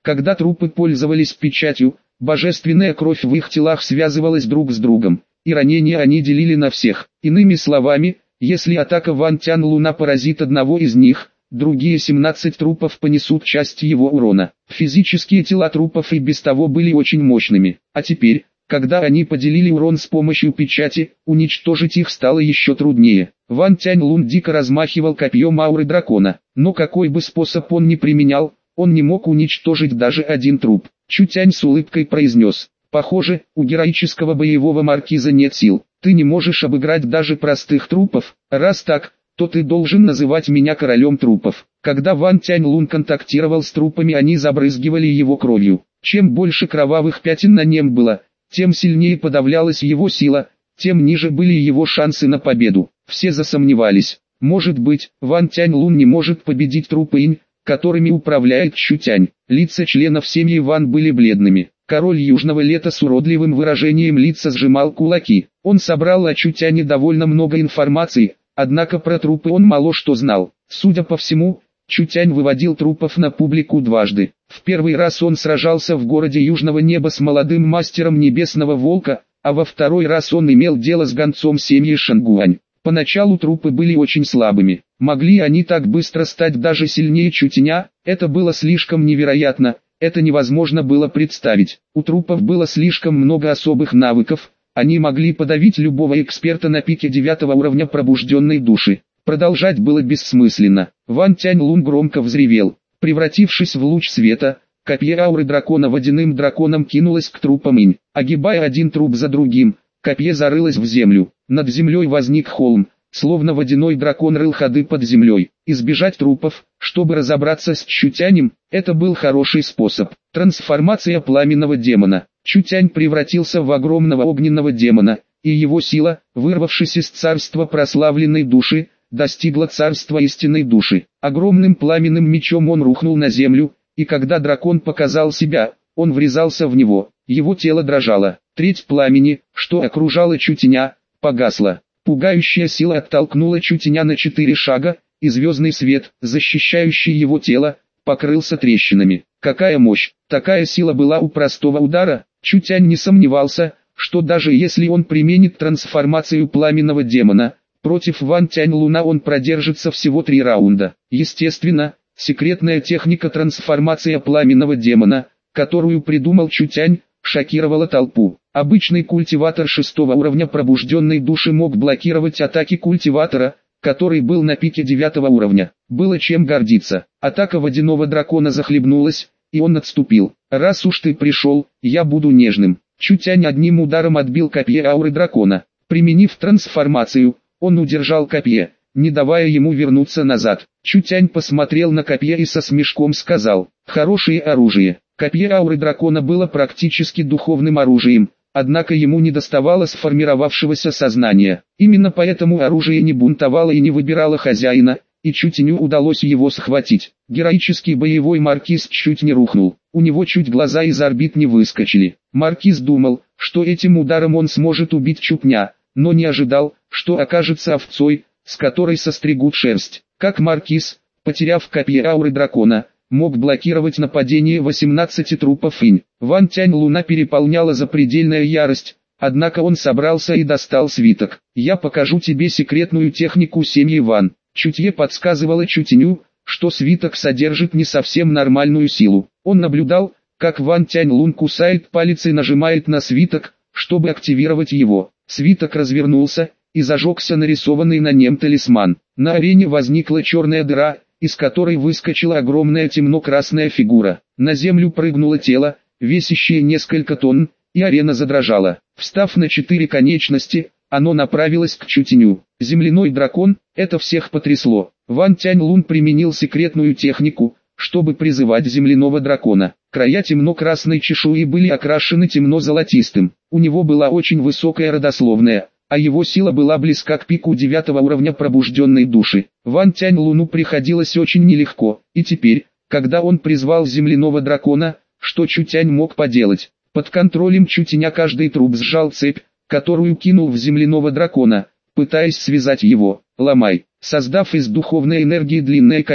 Когда трупы пользовались печатью, божественная кровь в их телах связывалась друг с другом, и ранения они делили на всех. Иными словами, если атака Ван Тянь-Луна поразит одного из них, другие 17 трупов понесут часть его урона. Физические тела трупов и без того были очень мощными, а теперь, когда они поделили урон с помощью печати, уничтожить их стало еще труднее. Ван Тянь-Лун дико размахивал копьем ауры дракона, но какой бы способ он ни применял, он не мог уничтожить даже один труп. Чутянь с улыбкой произнес: «Похоже, у героического боевого маркиза нет сил. Ты не можешь обыграть даже простых трупов. Раз так, то ты должен называть меня королем трупов». Когда Ван Тянь-Лун контактировал с трупами, они забрызгивали его кровью. Чем больше кровавых пятен на нем было, тем сильнее подавлялась его сила, тем ниже были его шансы на победу. Все засомневались. Может быть, Ван Тянь-Лун не может победить трупы инь, которыми управляет Чутянь. Лица членов семьи Ван были бледными. Король Южного Лета с уродливым выражением лица сжимал кулаки. Он собрал о Чутяне довольно много информации, однако про трупы он мало что знал. Судя по всему, Чутянь выводил трупов на публику дважды. В первый раз он сражался в городе Южного Неба с молодым мастером Небесного Волка, а во второй раз он имел дело с гонцом семьи Шангуань. Поначалу трупы были очень слабыми. Могли они так быстро стать даже сильнее Чутяня? Это было слишком невероятно, это невозможно было представить. У трупов было слишком много особых навыков, они могли подавить любого эксперта на пике 9 уровня пробужденной души. Продолжать было бессмысленно. Ван Тянь-Лун громко взревел. Превратившись в луч света, копье ауры дракона водяным драконом кинулось к трупам инь. Огибая один труп за другим, копье зарылось в землю. Над землей возник холм, словно водяной дракон рыл ходы под землей. Избежать трупов, чтобы разобраться с Чутянем, это был хороший способ. Трансформация пламенного демона. Чутянь превратился в огромного огненного демона, и его сила, вырвавшись из царства прославленной души, достигла царства истинной души. Огромным пламенным мечом он рухнул на землю, и когда дракон показал себя, он врезался в него. Его тело дрожало. Треть пламени, что окружало Чутяня, погасла. Пугающая сила оттолкнула Чутяня на 4 шага, и звездный свет, защищающий его тело, покрылся трещинами. Какая мощь! Такая сила была у простого удара. Чутянь не сомневался, что даже если он применит трансформацию пламенного демона, против Ван Тянь-Луна он продержится всего 3 раунда. Естественно, секретная техника трансформация пламенного демона, которую придумал Чутянь, шокировала толпу. Обычный культиватор 6 уровня пробужденной души мог блокировать атаки культиватора, который был на пике 9 уровня. Было чем гордиться. Атака водяного дракона захлебнулась, и он отступил. «Раз уж ты пришел, я буду нежным». Чутянь одним ударом отбил копье ауры дракона. Применив трансформацию, он удержал копье, не давая ему вернуться назад. Чутянь посмотрел на копье и со смешком сказал: «Хорошее оружие». Копье ауры дракона было практически духовным оружием, однако ему недоставало сформировавшегося сознания. Именно поэтому оружие не бунтовало и не выбирало хозяина, и Чутяню удалось его схватить. Героический боевой маркиз чуть не рухнул, у него чуть глаза из орбит не выскочили. Маркиз думал, что этим ударом он сможет убить Чутня, но не ожидал, что окажется овцой, с которой состригут шерсть. Как маркиз, потеряв копье ауры дракона, мог блокировать нападение 18 трупов инь. Ван Тянь-Луна переполняла запредельная ярость, однако он собрался и достал свиток. «Я покажу тебе секретную технику семьи Ван». Чутье подсказывало Чутяню, что свиток содержит не совсем нормальную силу. Он наблюдал, как Ван Тянь-Лун кусает палец и нажимает на свиток, чтобы активировать его. Свиток развернулся, и зажегся нарисованный на нем талисман. На арене возникла черная дыра, из которой выскочила огромная темно-красная фигура. На землю прыгнуло тело, весящее несколько тонн, и арена задрожала. Встав на 4 конечности, оно направилось к Чутяню. Земляной дракон, это всех потрясло. Ван Тянь-Лун применил секретную технику, чтобы призывать земляного дракона. Края темно-красной чешуи были окрашены темно-золотистым. У него была очень высокая родословная, а его сила была близка к пику 9 уровня пробужденной души. Ван Тянь-Луну приходилось очень нелегко, и теперь, когда он призвал земляного дракона, что Чутянь мог поделать? Под контролем Чутяня каждый труп сжал цепь, которую кинул в земляного дракона, пытаясь связать его. «Ломай». Создав из духовной энергии длинное копье,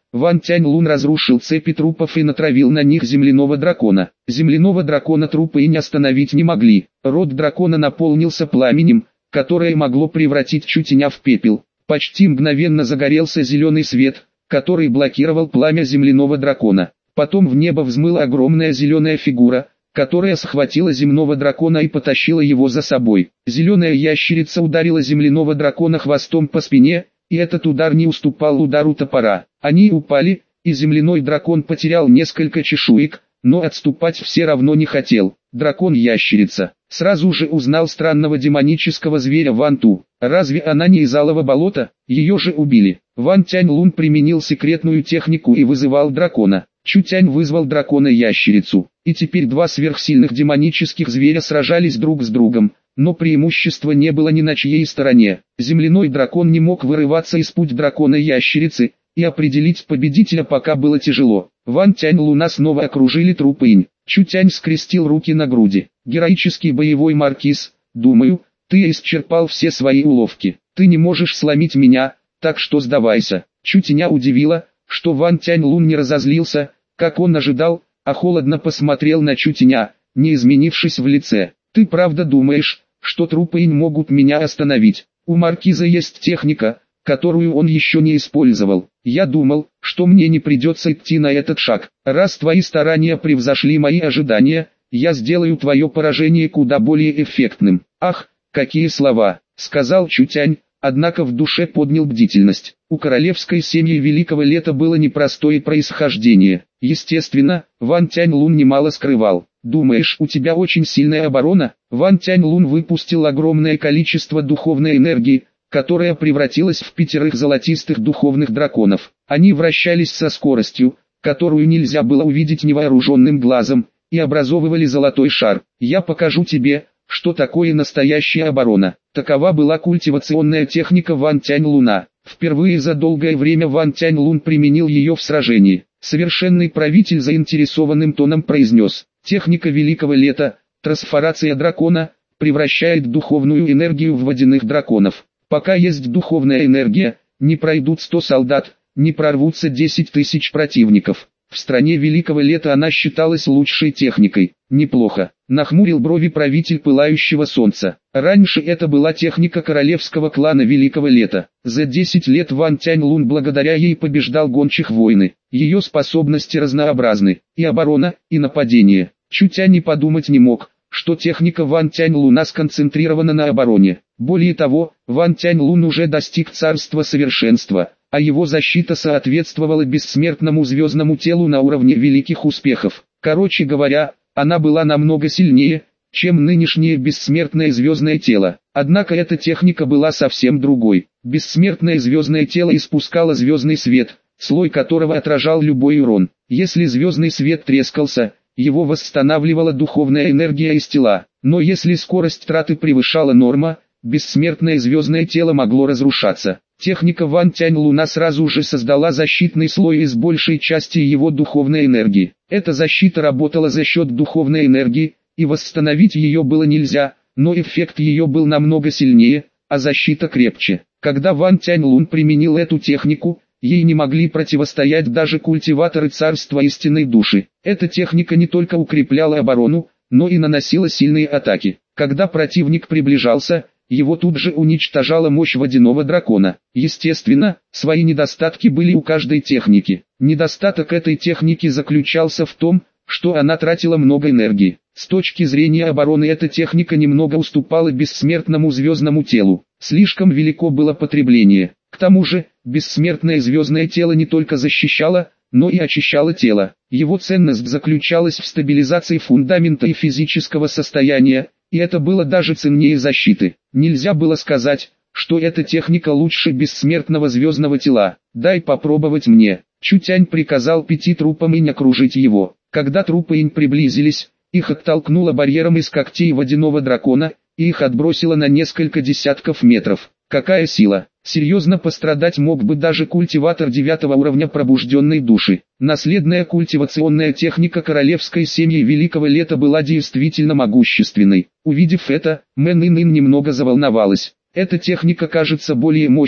Ван Тяньлун разрушил цепи трупов и натравил на них земляного дракона. Земляного дракона трупы и не остановить не могли. Рот дракона наполнился пламенем, которое могло превратить Чутяня в пепел. Почти мгновенно загорелся зеленый свет, который блокировал пламя земляного дракона. Потом в небо взмыла огромная зеленая фигура, которая схватила земного дракона и потащила его за собой. Зеленая ящерица ударила земляного дракона хвостом по спине, и этот удар не уступал удару топора. Они упали, и земляной дракон потерял несколько чешуек, но отступать все равно не хотел. Дракон-ящерица сразу же узнал странного демонического зверя Ван Ту. Разве она не из Алого болота? Ее же убили. Ван Тяньлун применил секретную технику и вызывал дракона. Чутянь вызвал дракона-ящерицу, и теперь два сверхсильных демонических зверя сражались друг с другом, но преимущества не было ни на чьей стороне. Земляной дракон не мог вырываться из путь дракона-ящерицы, и определить победителя пока было тяжело. Ван Тяньлуна снова окружили трупы инь. Чутянь скрестил руки на груди. Героический боевой маркиз, думаю, ты исчерпал все свои уловки. Ты не можешь сломить меня, так что сдавайся. Чутяня удивило, что Ван Тяньлун не разозлился, как он ожидал, а холодно посмотрел на Чутяня, не изменившись в лице. Ты правда думаешь, что трупы инь могут меня остановить? У маркиза есть техника, которую он еще не использовал. Я думал, что мне не придется идти на этот шаг. Раз твои старания превзошли мои ожидания, я сделаю твое поражение куда более эффектным. Ах, какие слова, сказал Чутянь, однако в душе поднял бдительность. У королевской семьи Великого Лета было непростое происхождение. Естественно, Ван Тяньлун немало скрывал. Думаешь, у тебя очень сильная оборона? Ван Тяньлун выпустил огромное количество духовной энергии, которая превратилась в 5 золотистых духовных драконов. Они вращались со скоростью, которую нельзя было увидеть невооруженным глазом, и образовывали золотой шар. Я покажу тебе, что такое настоящая оборона. Такова была культивационная техника Ван Тяньлуна. Впервые за долгое время Ван Тяньлун применил ее в сражении. Совершенный правитель заинтересованным тоном произнес: техника Великого Лета, трансформация дракона, превращает духовную энергию в водяных драконов. Пока есть духовная энергия, не пройдут 100 солдат, не прорвутся 10 тысяч противников. В стране Великого Лета она считалась лучшей техникой. Неплохо, нахмурил брови правитель Пылающего Солнца. Раньше это была техника королевского клана Великого Лета. За 10 лет Ван Тяньлун благодаря ей побеждал гончих войны. Ее способности разнообразны, и оборона, и нападение. Чутянь и подумать не мог, что техника Ван Тяньлуна сконцентрирована на обороне. Более того, Ван Тяньлун уже достиг царства совершенства, а его защита соответствовала бессмертному звездному телу на уровне великих успехов. Короче говоря, она была намного сильнее, чем нынешнее бессмертное звездное тело. Однако эта техника была совсем другой. Бессмертное звездное тело испускало звездный свет, слой которого отражал любой урон. Если звездный свет трескался, его восстанавливала духовная энергия из тела. Но если скорость траты превышала норма, бессмертное звездное тело могло разрушаться. Техника Ван Тяньлуна сразу же создала защитный слой из большей части его духовной энергии. Эта защита работала за счет духовной энергии, и восстановить ее было нельзя, но эффект ее был намного сильнее, а защита крепче. Когда Ван Тяньлун применил эту технику, ей не могли противостоять даже культиваторы царства истинной души. Эта техника не только укрепляла оборону, но и наносила сильные атаки. Когда противник приближался, его тут же уничтожала мощь водяного дракона. Естественно, свои недостатки были у каждой техники. Недостаток этой техники заключался в том, что она тратила много энергии. С точки зрения обороны эта техника немного уступала бессмертному звездному телу. Слишком велико было потребление. К тому же, бессмертное звездное тело не только защищало, но и очищало тело. Его ценность заключалась в стабилизации фундамента и физического состояния, и это было даже ценнее защиты. Нельзя было сказать, что эта техника лучше бессмертного звездного тела. Дай попробовать мне. Чутянь приказал 5 трупам инь окружить его. Когда трупы инь приблизились, их оттолкнуло барьером из когтей водяного дракона, и их отбросило на несколько десятков метров. Какая сила! Серьезно пострадать мог бы даже культиватор 9 уровня пробужденной души. Наследная культивационная техника королевской семьи Великого Лета была действительно могущественной. Увидев это, Мэн Ин немного заволновалась. Эта техника кажется более мощной,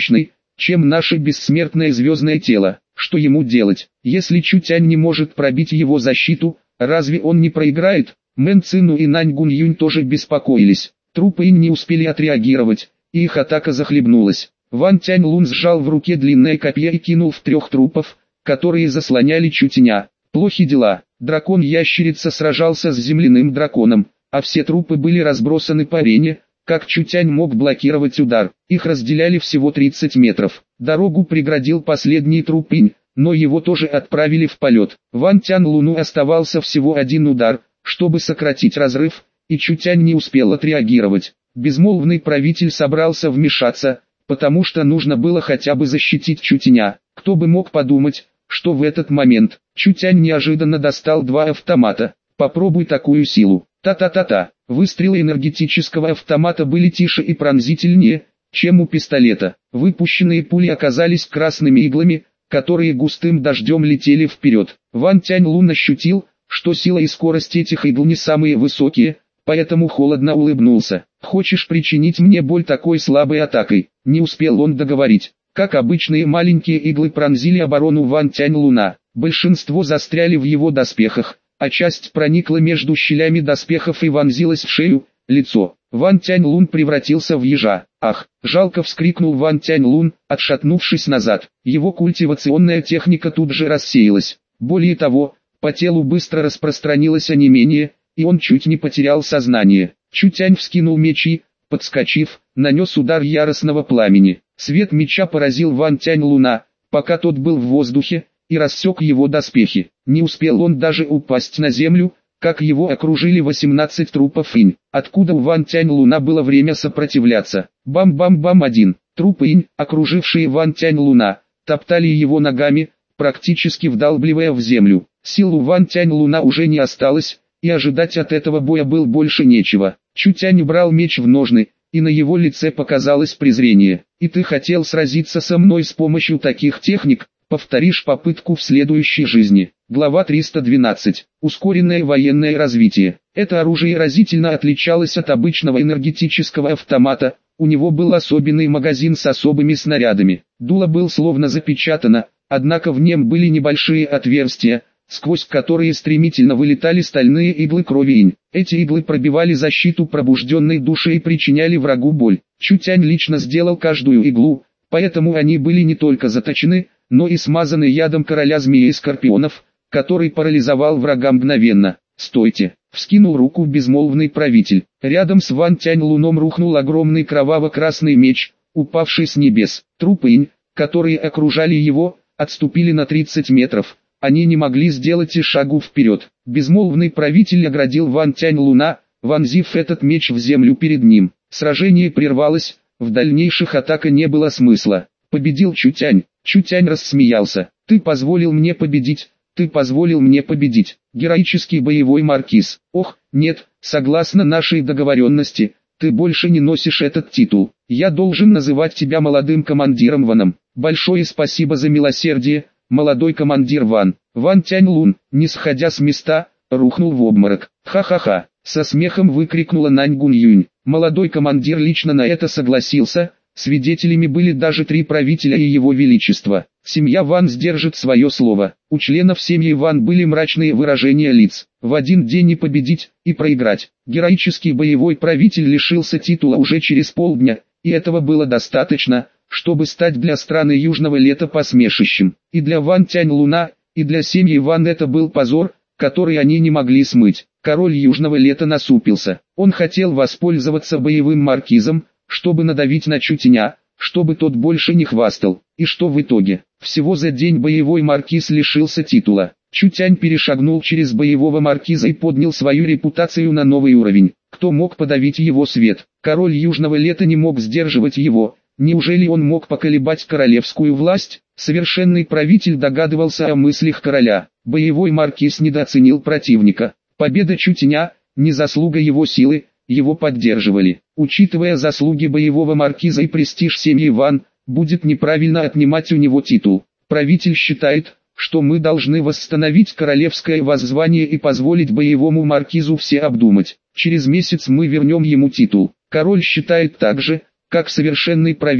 чем наше бессмертное звездное тело. Что ему делать, если Чутянь не может пробить его защиту, разве он не проиграет? Мэн Цину и Нань Гуньюнь тоже беспокоились. Трупы Инь не успели отреагировать, и их атака захлебнулась. Ван Тяньлун сжал в руке длинное копье и кинул в 3 трупов, которые заслоняли Чутяня. Плохи дела. Дракон-ящерица сражался с земляным драконом, а все трупы были разбросаны по арене. Как Чутянь мог блокировать удар? Их разделяли всего 30 метров. Дорогу преградил последний труп Инь, но его тоже отправили в полет. Ван Тяньлуну оставался всего 1 удар, чтобы сократить разрыв, и Чутянь не успел отреагировать. Безмолвный правитель собрался вмешаться, потому что нужно было хотя бы защитить Чутяня. Кто бы мог подумать, что в этот момент Чутянь неожиданно достал 2 автомата. Попробуй такую силу. Та-та-та-та. Выстрелы энергетического автомата были тише и пронзительнее, чем у пистолета. Выпущенные пули оказались красными иглами, которые густым дождем летели вперед. Ван Тяньлун ощутил, что сила и скорость этих игл не самые высокие, поэтому холодно улыбнулся. «Хочешь причинить мне боль такой слабой атакой?» Не успел он договорить. Как обычные маленькие иглы пронзили оборону Ван Тяньлуна. Большинство застряли в его доспехах, а часть проникла между щелями доспехов и вонзилась в шею, лицо. Ван Тяньлун превратился в ежа. «Ах!» – жалко вскрикнул Ван Тяньлун, отшатнувшись назад. Его культивационная техника тут же рассеялась. Более того, по телу быстро распространилось онемение, и он чуть не потерял сознание. Чутянь вскинул меч и, подскочив, нанес удар яростного пламени. Свет меча поразил Ван Тяньлуна, пока тот был в воздухе, и рассек его доспехи. Не успел он даже упасть на землю, как его окружили 18 трупов Инь. Откуда у Ван Тяньлуна было время сопротивляться? Бам-бам-бам. 1. Трупы Инь, окружившие Ван Тяньлуна, топтали его ногами, практически вдалбливая в землю. Сил у Ван Тяньлуна уже не осталось, и ожидать от этого боя было больше нечего. Чутянь убрал меч в ножны, и на его лице показалось презрение. «И ты хотел сразиться со мной с помощью таких техник? Повторишь попытку в следующей жизни». Глава 312. Ускоренное военное развитие. Это оружие разительно отличалось от обычного энергетического автомата. У него был особенный магазин с особыми снарядами. Дуло было словно запечатано, однако в нем были небольшие отверстия, сквозь которые стремительно вылетали стальные иглы крови Инь. Эти иглы пробивали защиту пробужденной души и причиняли врагу боль. Чутянь лично сделал каждую иглу, поэтому они были не только заточены, но и смазаны ядом короля змеи и скорпионов, который парализовал врага мгновенно. «Стойте!» — вскинул руку безмолвный правитель. Рядом с Ван Тяньлуном рухнул огромный кроваво-красный меч, упавший с небес. Трупы Инь, которые окружали его, отступили на 30 метров. Они не могли сделать и шагу вперед. Безмолвный правитель оградил Ван Тяньлуна, вонзив этот меч в землю перед ним. Сражение прервалось, в дальнейших атаках не было смысла. Победил Чутянь. Чутянь рассмеялся. «Ты позволил мне победить, ты позволил мне победить. Героический боевой маркиз. Ох, нет, согласно нашей договоренности, ты больше не носишь этот титул. Я должен называть тебя молодым командиром Ваном. Большое спасибо за милосердие, молодой командир Ван». Ван Тяньлун, не сходя с места, рухнул в обморок. «Ха-ха-ха!» — со смехом выкрикнула Нань Гуньюнь. Молодой командир лично на это согласился. Свидетелями были даже 3 правителя и его величество. Семья Ван сдержит свое слово. У членов семьи Ван были мрачные выражения лиц. В один день не победить и проиграть. Героический боевой правитель лишился титула уже через полдня, и этого было достаточно, чтобы стать для страны Южного Лета посмешищем. И для Ван Тяньлуна, и для семьи Ван это был позор, который они не могли смыть. Король Южного Лета насупился. Он хотел воспользоваться боевым маркизом, чтобы надавить на Чутяня, чтобы тот больше не хвастал. И что в итоге? Всего за день боевой маркиз лишился титула. Чутянь перешагнул через боевого маркиза и поднял свою репутацию на новый уровень. Кто мог подавить его свет? Король Южного Лета не мог сдерживать его. Неужели он мог поколебать королевскую власть? Совершенный правитель догадывался о мыслях короля. Боевой маркиз недооценил противника. Победа Чутяня – не заслуга его силы, его поддерживали. Учитывая заслуги боевого маркиза и престиж семьи Ван, будет неправильно отнимать у него титул. Правитель считает, что мы должны восстановить королевское воззвание и позволить боевому маркизу все обдумать. Через месяц мы вернем ему титул. Король считает так же, как совершенный правитель,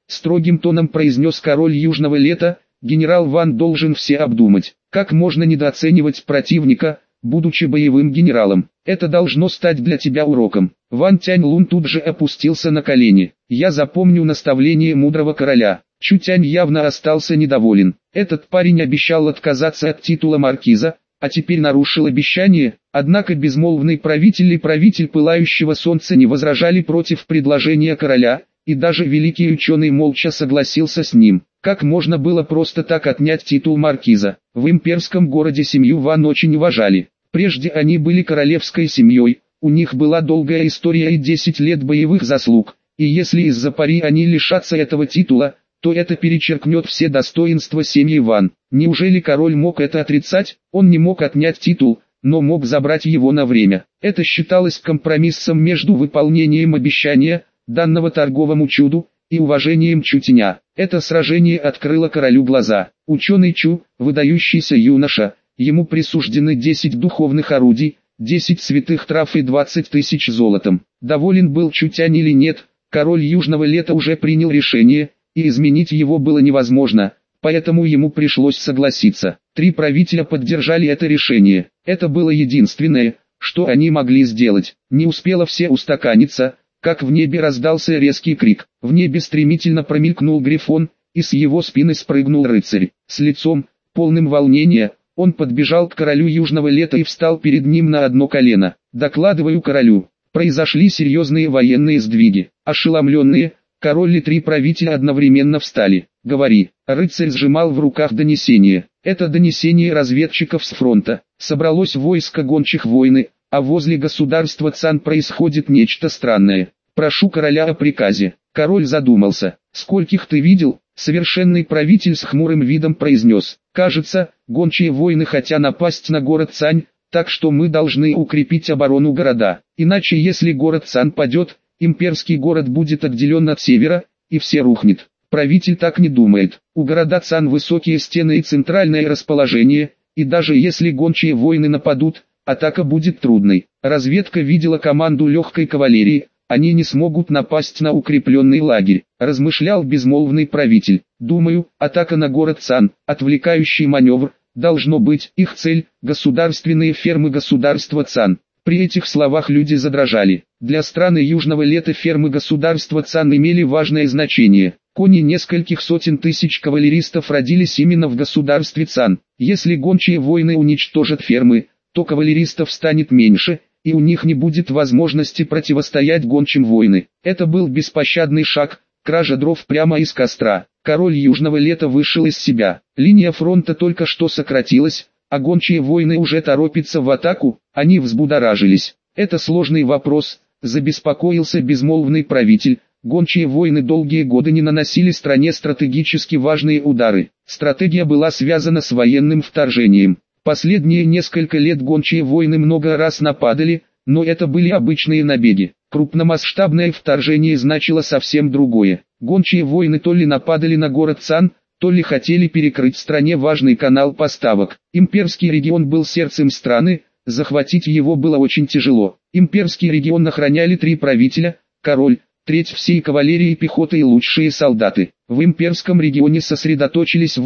строгим тоном произнес король Южного Лета, генерал Ван должен все обдумать. Как можно недооценивать противника, будучи боевым генералом? Это должно стать для тебя уроком. Ван Тяньлун тут же опустился на колени. Я запомню наставление мудрого короля. Чу Тянь явно остался недоволен. Этот парень обещал отказаться от титула маркиза, а теперь нарушил обещание. Однако безмолвный правитель и правитель Пылающего Солнца не возражали против предложения короля, и даже великий ученый молча согласился с ним. Как можно было просто так отнять титул маркиза? В имперском городе семью Ван очень уважали. Прежде они были королевской семьей, у них была долгая история и 10 лет боевых заслуг, и если из-за пари они лишатся этого титула, то это перечеркнет все достоинства семьи Ван. Неужели король мог это отрицать? Он не мог отнять титул, но мог забрать его на время. Это считалось компромиссом между выполнением обещания, данного торговому чуду, и уважением Чу Тяня. Это сражение открыло королю глаза. Ученый Чу, выдающийся юноша, ему присуждены 10 духовных орудий, 10 святых трав и 20 тысяч золотом. Доволен был Чу Тянь или нет, король Южного Лета уже принял решение, и изменить его было невозможно, поэтому ему пришлось согласиться. 3 правителя поддержали это решение. Это было единственное, что они могли сделать. Не успело все устаканиться, как в небе раздался резкий крик. В небе стремительно промелькнул грифон, и с его спины спрыгнул рыцарь. С лицом, полным волнения, он подбежал к королю Южного Лета и встал перед ним на одно колено. «Докладываю королю, произошли серьезные военные сдвиги». Ошеломленные, король и 3 правителя одновременно встали. «Говори». Рыцарь сжимал в руках донесение. Это донесение разведчиков с фронта. Собралось войско гончих войны, а возле государства Цан происходит нечто странное. Прошу короля о приказе. Король задумался. «Скольких ты видел?» Совершенный правитель с хмурым видом произнес. «Кажется, гончие войны хотят напасть на город Цань, так что мы должны укрепить оборону города. Иначе если город Цань падет, имперский город будет отделен от севера, и все рухнет». Правитель так не думает. У города Цан высокие стены и центральное расположение, и даже если гончие войны нападут, атака будет трудной. Разведка видела команду легкой кавалерии, они не смогут напасть на укрепленный лагерь, размышлял безмолвный правитель. Думаю, атака на город Цан, отвлекающий маневр, должно быть их цель, государственные фермы государства Цан. При этих словах люди задрожали. Для страны Южного Лета фермы государства Цан имели важное значение. Кони нескольких сотен тысяч кавалеристов родились именно в государстве Цан. Если гончие войны уничтожат фермы, то кавалеристов станет меньше, и у них не будет возможности противостоять гончим войны. Это был беспощадный шаг, кража дров прямо из костра. Король Южного Лета вышел из себя. Линия фронта только что сократилась, а гончие войны уже торопятся в атаку, они взбудоражились. Это сложный вопрос, забеспокоился безмолвный правитель. Гончие войны долгие годы не наносили стране стратегически важные удары. Стратегия была связана с военным вторжением. Последние несколько лет гончие войны много раз нападали, но это были обычные набеги. Крупномасштабное вторжение значило совсем другое. Гончие войны то ли нападали на город Цан, то ли хотели перекрыть стране важный канал поставок. Имперский регион был сердцем страны, захватить его было очень тяжело. Имперский регион охраняли 3 правителя, король, треть всей кавалерии и пехоты и лучшие солдаты. В имперском регионе сосредоточились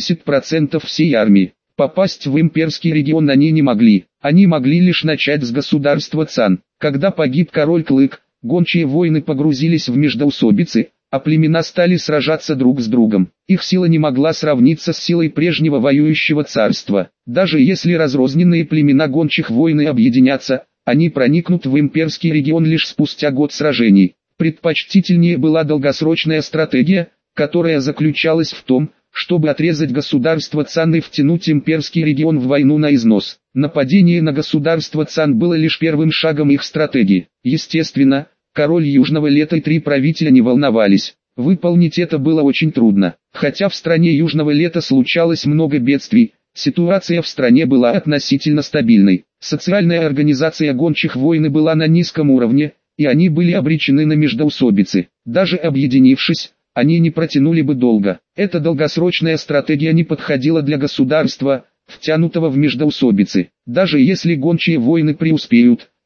80% всей армии. Попасть в имперский регион они не могли. Они могли лишь начать с государства Цан. Когда погиб король Клык, гончие войны погрузились в междоусобицы, а племена стали сражаться друг с другом. Их сила не могла сравниться с силой прежнего воюющего царства. Даже если разрозненные племена гончих войны объединятся, они проникнут в имперский регион лишь спустя год сражений. Предпочтительнее была долгосрочная стратегия, которая заключалась в том, чтобы отрезать государство Цан и втянуть имперский регион в войну на износ. Нападение на государство Цан было лишь первым шагом их стратегии. Естественно, король Южного Лета и 3 правителя не волновались. Выполнить это было очень трудно. Хотя в стране Южного Лета случалось много бедствий, ситуация в стране была относительно стабильной. Социальная организация гончих войны была на низком уровне, и они были обречены на междоусобицы. Даже объединившись, они не протянули бы долго. Эта долгосрочная стратегия не подходила для государства, втянутого в междоусобицы. Даже если гончие войны преуспеют,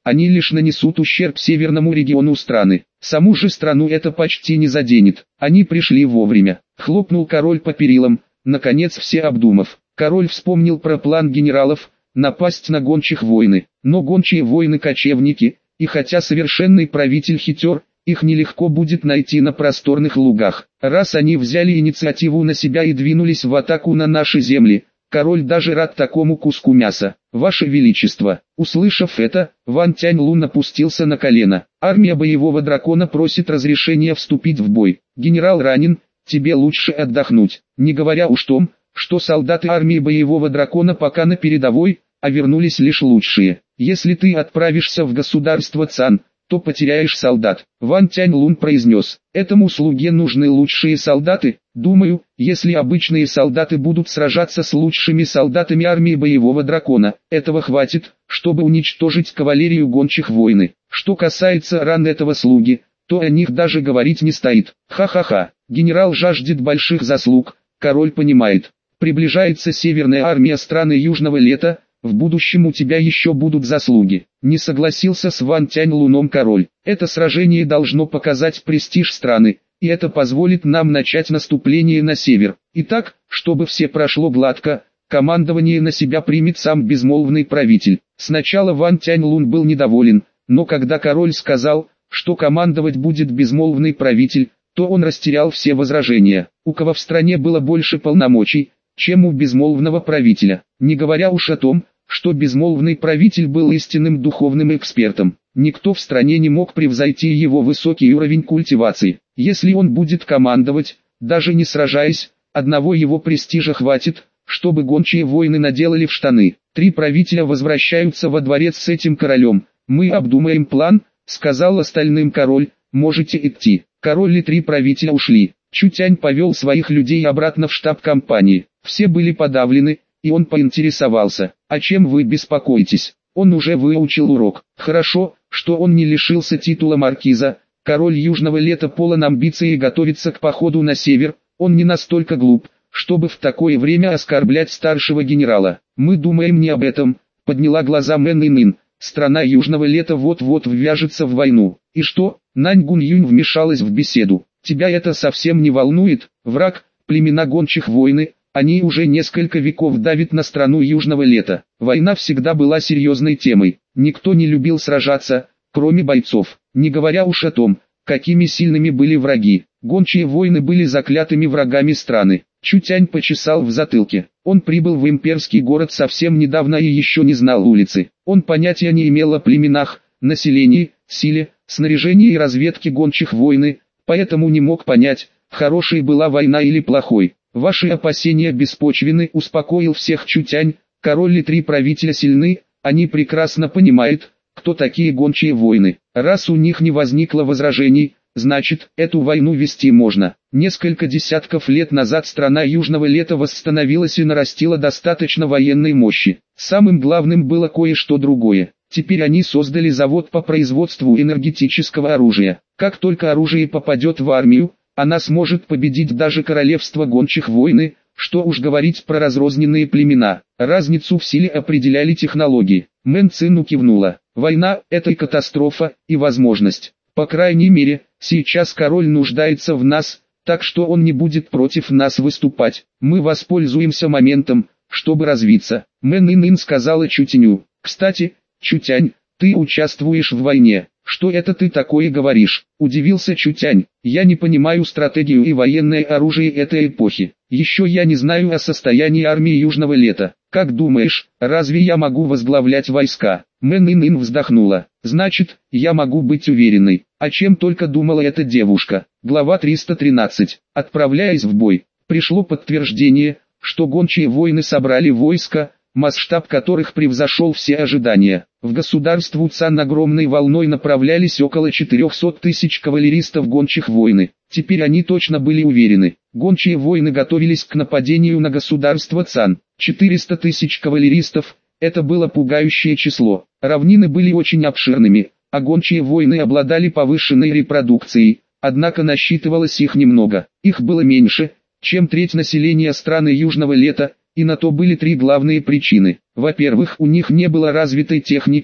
они лишь нанесут ущерб северному региону страны. Саму же страну это почти не заденет. Они пришли вовремя. Хлопнул король по перилам, наконец все обдумав. Король вспомнил про план генералов, напасть на гончих войны. Но гончие войны кочевники, и хотя совершенный правитель хитер, их нелегко будет найти на просторных лугах. Раз они взяли инициативу на себя и двинулись в атаку на наши земли, король даже рад такому куску мяса. Ваше Величество, услышав это, Ван Тяньлун опустился на колено. Армия боевого дракона просит разрешения вступить в бой. Генерал ранен, тебе лучше отдохнуть. Не говоря уж о том, что солдаты армии боевого дракона пока на передовой, а вернулись лишь лучшие. Если ты отправишься в государство Цан, то потеряешь солдат. Ван Тяньлун произнес, этому слуге нужны лучшие солдаты. Думаю, если обычные солдаты будут сражаться с лучшими солдатами армии боевого дракона, этого хватит, чтобы уничтожить кавалерию гончих войны. Что касается ран этого слуги, то о них даже говорить не стоит. Ха-ха-ха, генерал жаждет больших заслуг, король понимает. Приближается северная армия страны Южного Лета, в будущем у тебя еще будут заслуги. Не согласился с Ван Тяньлуном король. Это сражение должно показать престиж страны, и это позволит нам начать наступление на север. Итак, чтобы все прошло гладко, командование на себя примет сам безмолвный правитель. Сначала Ван Тяньлун был недоволен, но когда король сказал, что командовать будет безмолвный правитель, то он растерял все возражения. У кого в стране было больше полномочий, чем у безмолвного правителя, не говоря уж о том, что безмолвный правитель был истинным духовным экспертом. Никто в стране не мог превзойти его высокий уровень культивации. Если он будет командовать, даже не сражаясь, одного его престижа хватит, чтобы гончие войны наделали в штаны. 3 правителя возвращаются во дворец с этим королем. Мы обдумаем план, сказал остальным король, можете идти. Король и 3 правителя ушли. Чутянь повел своих людей обратно в штаб компании. Все были подавлены, и он поинтересовался, о чем вы беспокоитесь? Он уже выучил урок. Хорошо, что он не лишился титула маркиза. Король Южного Лета полон амбиций и готовится к походу на север. Он не настолько глуп, чтобы в такое время оскорблять старшего генерала. Мы думаем не об этом, подняла глаза Мэн Инын. Страна Южного Лета вот-вот ввяжется в войну. И что? Нань Гунь-Юнь вмешалась в беседу. Тебя это совсем не волнует? Враг, племена гончих войны, они уже несколько веков давят на страну Южного Лета. Война всегда была серьезной темой. Никто не любил сражаться, кроме бойцов. Не говоря уж о том, какими сильными были враги. Гончие войны были заклятыми врагами страны. Чутянь почесал в затылке. Он прибыл в имперский город совсем недавно и еще не знал улицы. Он понятия не имел о племенах, населении, силе, снаряжении и разведке гончих войны, поэтому не мог понять, хорошей была война или плохой. Ваши опасения беспочвены, успокоил всех Чутянь. Король и 3 правителя сильны, они прекрасно понимают, кто такие гончие войны. Раз у них не возникло возражений, значит, эту войну вести можно. Несколько десятков лет назад страна Южного Лета восстановилась и нарастила достаточно военной мощи. Самым главным было кое-что другое. Теперь они создали завод по производству энергетического оружия. Как только оружие попадет в армию, она сможет победить даже королевство гончих войны, что уж говорить про разрозненные племена. Разницу в силе определяли технологии. Мэн Цину кивнула. Война – это и катастрофа, и возможность. По крайней мере, сейчас король нуждается в нас, так что он не будет против нас выступать. Мы воспользуемся моментом, чтобы развиться. Мэн Инын сказала Чутяню. Кстати, Чутянь, ты участвуешь в войне. Что это ты такое говоришь? Удивился Чутянь. Я не понимаю стратегию и военное оружие этой эпохи. Еще я не знаю о состоянии армии Южного Лета. Как думаешь, разве я могу возглавлять войска? Мэн Инын вздохнула. Значит, я могу быть уверенной. О чем только думала эта девушка. Глава 313. Отправляясь в бой, пришло подтверждение, что гончие войны собрали войско, масштаб которых превзошел все ожидания. В государство Цан огромной волной направлялись около 400 тысяч кавалеристов гончих войны. Теперь они точно были уверены. Гончие войны готовились к нападению на государство Цан. 400 тысяч кавалеристов – это было пугающее число. Равнины были очень обширными, а гончие войны обладали повышенной репродукцией, однако насчитывалось их немного. Их было меньше, чем треть населения страны Южного Лета, и на то были 3 главные причины. Во-первых, у них не было развитой техники,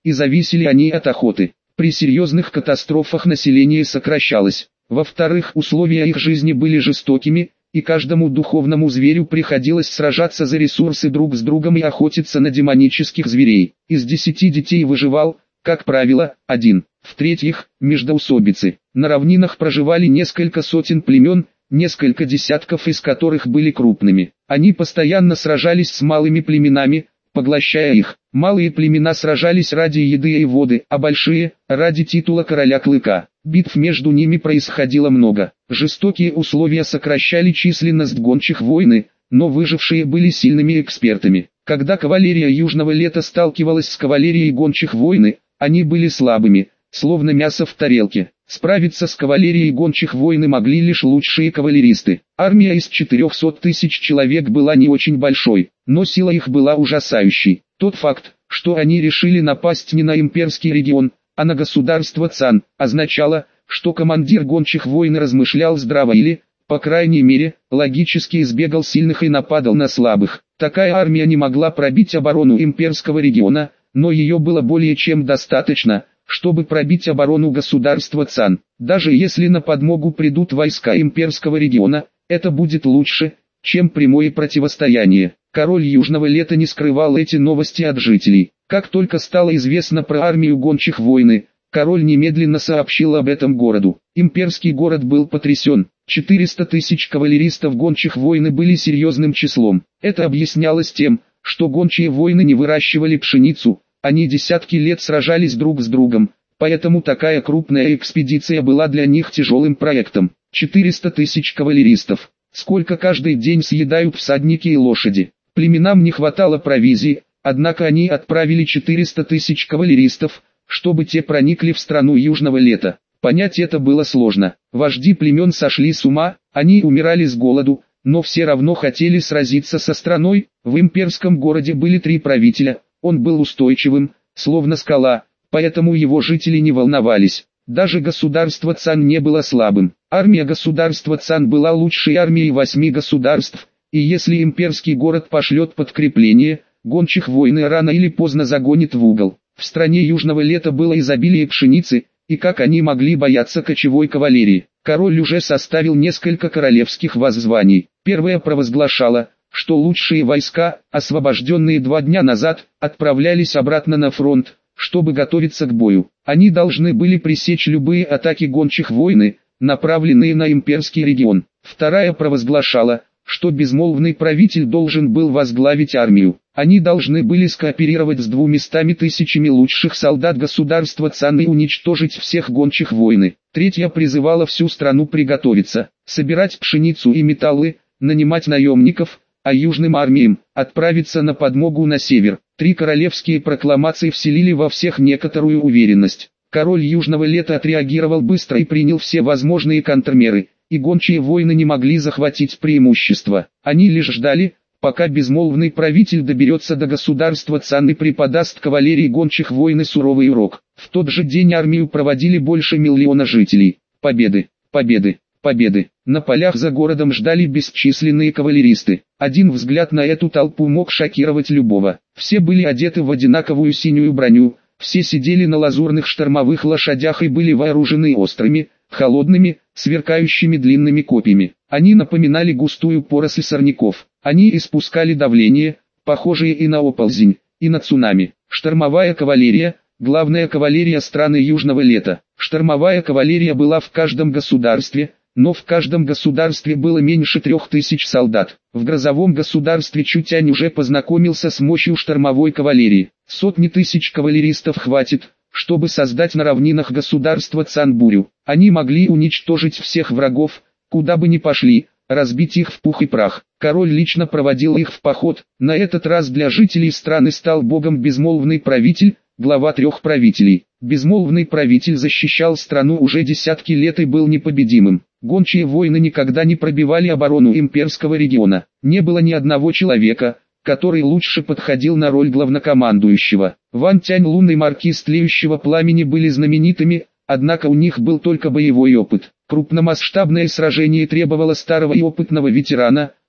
и зависели они от охоты. При серьезных катастрофах население сокращалось. Во-вторых, условия их жизни были жестокими, и каждому духовному зверю приходилось сражаться за ресурсы друг с другом и охотиться на демонических зверей. Из 10 детей выживал, как правило, один. В-третьих, междоусобицы. На равнинах проживали несколько сотен племен, несколько десятков из которых были крупными. Они постоянно сражались с малыми племенами, поглощая их. Малые племена сражались ради еды и воды, а большие – ради титула короля Клыка. Битв между ними происходило много. Жестокие условия сокращали численность гончих войны, но выжившие были сильными экспертами. Когда кавалерия Южного Лета сталкивалась с кавалерией гончих войны, они были слабыми, словно мясо в тарелке. Справиться с кавалерией гончих войны могли лишь лучшие кавалеристы. Армия из 400 тысяч человек была не очень большой, но сила их была ужасающей. Тот факт, что они решили напасть не на имперский регион, а на государство Цан, означало, что командир гончих войн размышлял здраво или, по крайней мере, логически избегал сильных и нападал на слабых. Такая армия не могла пробить оборону имперского региона, но ее было более чем достаточно, чтобы пробить оборону государства Цан. Даже если на подмогу придут войска имперского региона, это будет лучше, чем прямое противостояние. Король Южного Лета не скрывал эти новости от жителей. Как только стало известно про армию гончих войны, король немедленно сообщил об этом городу. Имперский город был потрясен. 400 тысяч кавалеристов гончих войны были серьезным числом. Это объяснялось тем, что гончие войны не выращивали пшеницу, они десятки лет сражались друг с другом, поэтому такая крупная экспедиция была для них тяжелым проектом. 400 тысяч кавалеристов. Сколько каждый день съедают всадники и лошади. Племенам не хватало провизии, однако они отправили 400 тысяч кавалеристов, чтобы те проникли в страну Южного Лета. Понять это было сложно. Вожди племен сошли с ума, они умирали с голоду, но все равно хотели сразиться со страной. В имперском городе были 3 правителя, он был устойчивым, словно скала, поэтому его жители не волновались. Даже государство Цан не было слабым. Армия государства Цан была лучшей армией 8 государств, и если имперский город пошлет подкрепление, гончих войны рано или поздно загонит в угол. В стране Южного Лета было изобилие пшеницы, и как они могли бояться кочевой кавалерии. Король уже составил несколько королевских воззваний. Первое провозглашало, что лучшие войска, освобожденные 2 дня назад, отправлялись обратно на фронт, чтобы готовиться к бою. Они должны были пресечь любые атаки гончих войны, направленные на имперский регион. Вторая провозглашала, что безмолвный правитель должен был возглавить армию. Они должны были скооперировать с 200 тысячами лучших солдат государства Цан и уничтожить всех гончих войны. Третья призывала всю страну приготовиться, собирать пшеницу и металлы, нанимать наемников, а южным армиям отправиться на подмогу на север. 3 королевские прокламации вселили во всех некоторую уверенность. Король Южного Лета отреагировал быстро и принял все возможные контрмеры, и гончие войны не могли захватить преимущество. Они лишь ждали, пока безмолвный правитель доберется до государства Цан и преподаст кавалерии гончих войны суровый урок. В тот же день армию проводили больше 1 миллиона жителей. Победы, победы, победы. На полях за городом ждали бесчисленные кавалеристы. Один взгляд на эту толпу мог шокировать любого. Все были одеты в одинаковую синюю броню, все сидели на лазурных штормовых лошадях и были вооружены острыми, холодными, сверкающими длинными копьями. Они напоминали густую поросль сорняков. Они испускали давление, похожее и на оползень, и на цунами. Штормовая кавалерия, главная кавалерия страны Южного Лета. Штормовая кавалерия была в каждом государстве, но в каждом государстве было меньше 3000 солдат. В грозовом государстве Чутянь уже познакомился с мощью штормовой кавалерии. Сотни тысяч кавалеристов хватит, чтобы создать на равнинах государства Цан бурю. Они могли уничтожить всех врагов, куда бы ни пошли, разбить их в пух и прах. Король лично проводил их в поход. На этот раз для жителей страны стал богом безмолвный правитель, глава 3 правителей. Безмолвный правитель защищал страну уже десятки лет и был непобедимым. Гончие войны никогда не пробивали оборону имперского региона. Не было ни одного человека, который лучше подходил на роль главнокомандующего. Ван Тяньлун и маркиз Тлеющего Пламени были знаменитыми, однако у них был только боевой опыт. Крупномасштабное сражение требовало старого и опытного ветерана,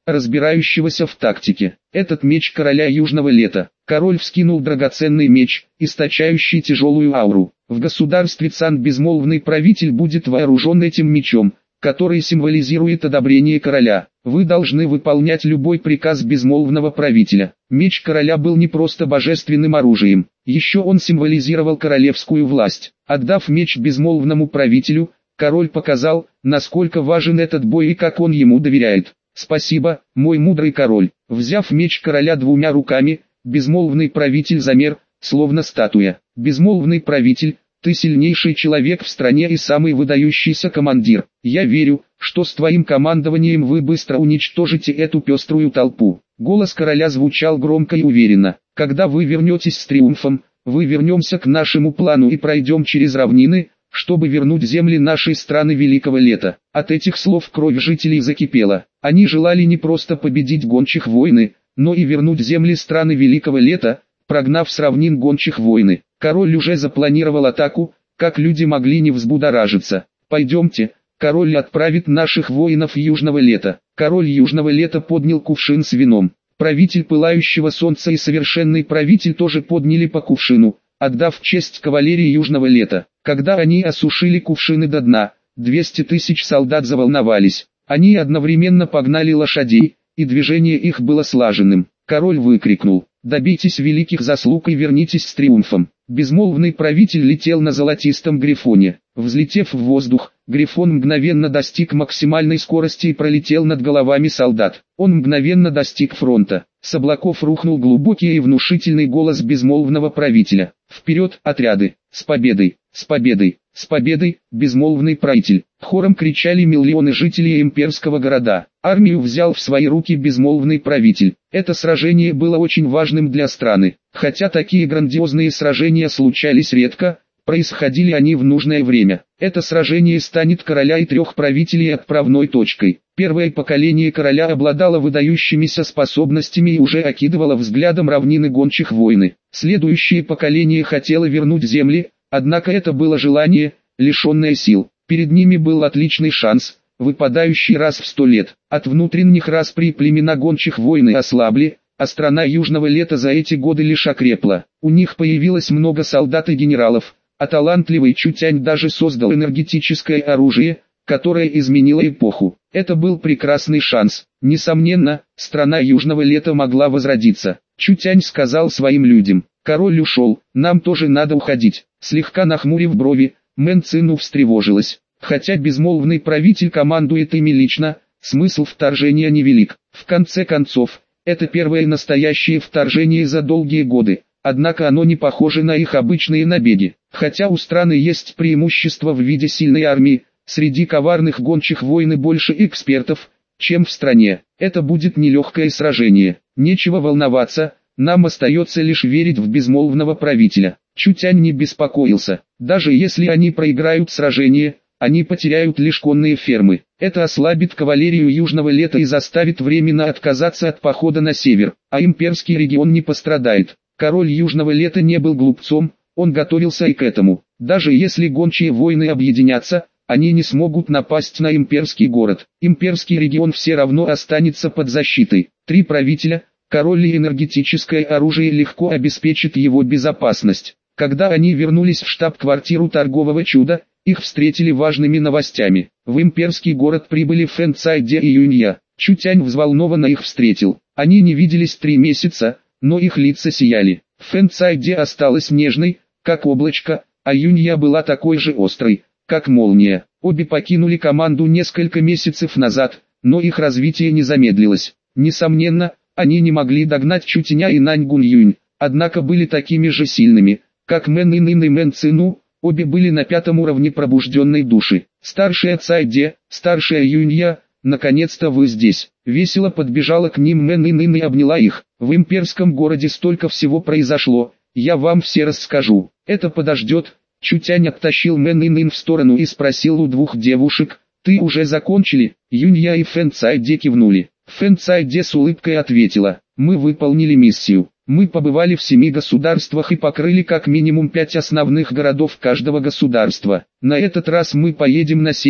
разбирающегося в тактике. Этот меч короля Южного Лета. Король вскинул драгоценный меч, источающий тяжелую ауру. В государстве Цан безмолвный правитель будет вооружен этим мечом, который символизирует одобрение короля. Вы должны выполнять любой приказ безмолвного правителя. Меч короля был не просто божественным оружием, еще он символизировал королевскую власть. Отдав меч безмолвному правителю, король показал, насколько важен этот бой и как он ему доверяет. «Спасибо, мой мудрый король». Взяв меч короля двумя руками, безмолвный правитель замер, словно статуя. «Безмолвный правитель, ты сильнейший человек в стране и самый выдающийся командир. Я верю, что с твоим командованием вы быстро уничтожите эту пеструю толпу». Голос короля звучал громко и уверенно. «Когда вы вернетесь с триумфом, мы вернемся к нашему плану и пройдем через равнины, чтобы вернуть земли нашей страны Великого Лета». От этих слов кровь жителей закипела. Они желали не просто победить гончих войны, но и вернуть земли страны Великого Лета, прогнав с равнин гончих войны. Король уже запланировал атаку, как люди могли не взбудоражиться. «Пойдемте, король отправит наших воинов Южного Лета». Король Южного Лета поднял кувшин с вином. Правитель Пылающего Солнца и Совершенный Правитель тоже подняли по кувшину, отдав честь кавалерии Южного Лета. Когда они осушили кувшины до дна, 200 тысяч солдат заволновались. Они одновременно погнали лошадей, и движение их было слаженным. Король выкрикнул: «Добейтесь великих заслуг и вернитесь с триумфом». Безмолвный правитель летел на золотистом грифоне. Взлетев в воздух, грифон мгновенно достиг максимальной скорости и пролетел над головами солдат. Он мгновенно достиг фронта. С облаков рухнул глубокий и внушительный голос безмолвного правителя: «Вперед, отряды! С победой! С победой! С победой, безмолвный правитель!» Хором кричали миллионы жителей имперского города. Армию взял в свои руки безмолвный правитель. Это сражение было очень важным для страны. Хотя такие грандиозные сражения случались редко, происходили они в нужное время. Это сражение станет короля и трех правителей отправной точкой. Первое поколение короля обладало выдающимися способностями и уже окидывало взглядом равнины гончих войны. Следующее поколение хотело вернуть земли, однако это было желание, лишенное сил. Перед ними был отличный шанс, выпадающий раз в 100 лет. От внутренних распри племена гончих войны ослабли, а страна Южного Лета за эти годы лишь окрепла. У них появилось много солдат и генералов, а талантливый Чутянь даже создал энергетическое оружие, которое изменило эпоху. Это был прекрасный шанс. Несомненно, страна Южного Лета могла возродиться. Чутянь сказал своим людям: «Король ушел, нам тоже надо уходить». Слегка нахмурив брови, Мэн Цину встревожилась. Хотя безмолвный правитель командует ими лично, смысл вторжения невелик. В конце концов, это первое настоящее вторжение за долгие годы, однако оно не похоже на их обычные набеги. Хотя у страны есть преимущество в виде сильной армии, среди коварных гончих войн больше экспертов, чем в стране. Это будет нелегкое сражение. Нечего волноваться, нам остается лишь верить в безмолвного правителя. Чутянь не беспокоился. Даже если они проиграют сражение, они потеряют лишь конные фермы. Это ослабит кавалерию Южного Лета и заставит временно отказаться от похода на север, а имперский регион не пострадает. Король Южного Лета не был глупцом, он готовился и к этому. Даже если гончие войны объединятся, они не смогут напасть на имперский город. Имперский регион все равно останется под защитой. Три правителя, король и энергетическое оружие легко обеспечит его безопасность. Когда они вернулись в штаб-квартиру торгового чуда, их встретили важными новостями. В имперский город прибыли Фэн Цайде и Юнья. Чутянь взволнованно их встретил. Они не виделись 3 месяца, но их лица сияли. Фэн Цайде осталась нежной, как облачко, а Юнья была такой же острой, как молния. Обе покинули команду несколько месяцев назад, но их развитие не замедлилось. Несомненно, они не могли догнать Чутяня и Нань Гунь-Юнь, однако были такими же сильными, как Мэн Ин и Мэн Цину. Обе были на 5-м уровне пробужденной души. Старшая Цайде, старшая Юнья, наконец-то вы здесь. Весело подбежала к ним Мэн Ин и обняла их. В имперском городе столько всего произошло, я вам все расскажу. Это подождет. Чутянь оттащил Мэн Ин в сторону и спросил у двух девушек: «Ты уже закончили?» Юнья и Фэн Цайде кивнули. Фэн Цайде с улыбкой ответила: «Мы выполнили миссию. Мы побывали в 7 государствах и покрыли как минимум 5 основных городов каждого государства. На этот раз мы поедем на север,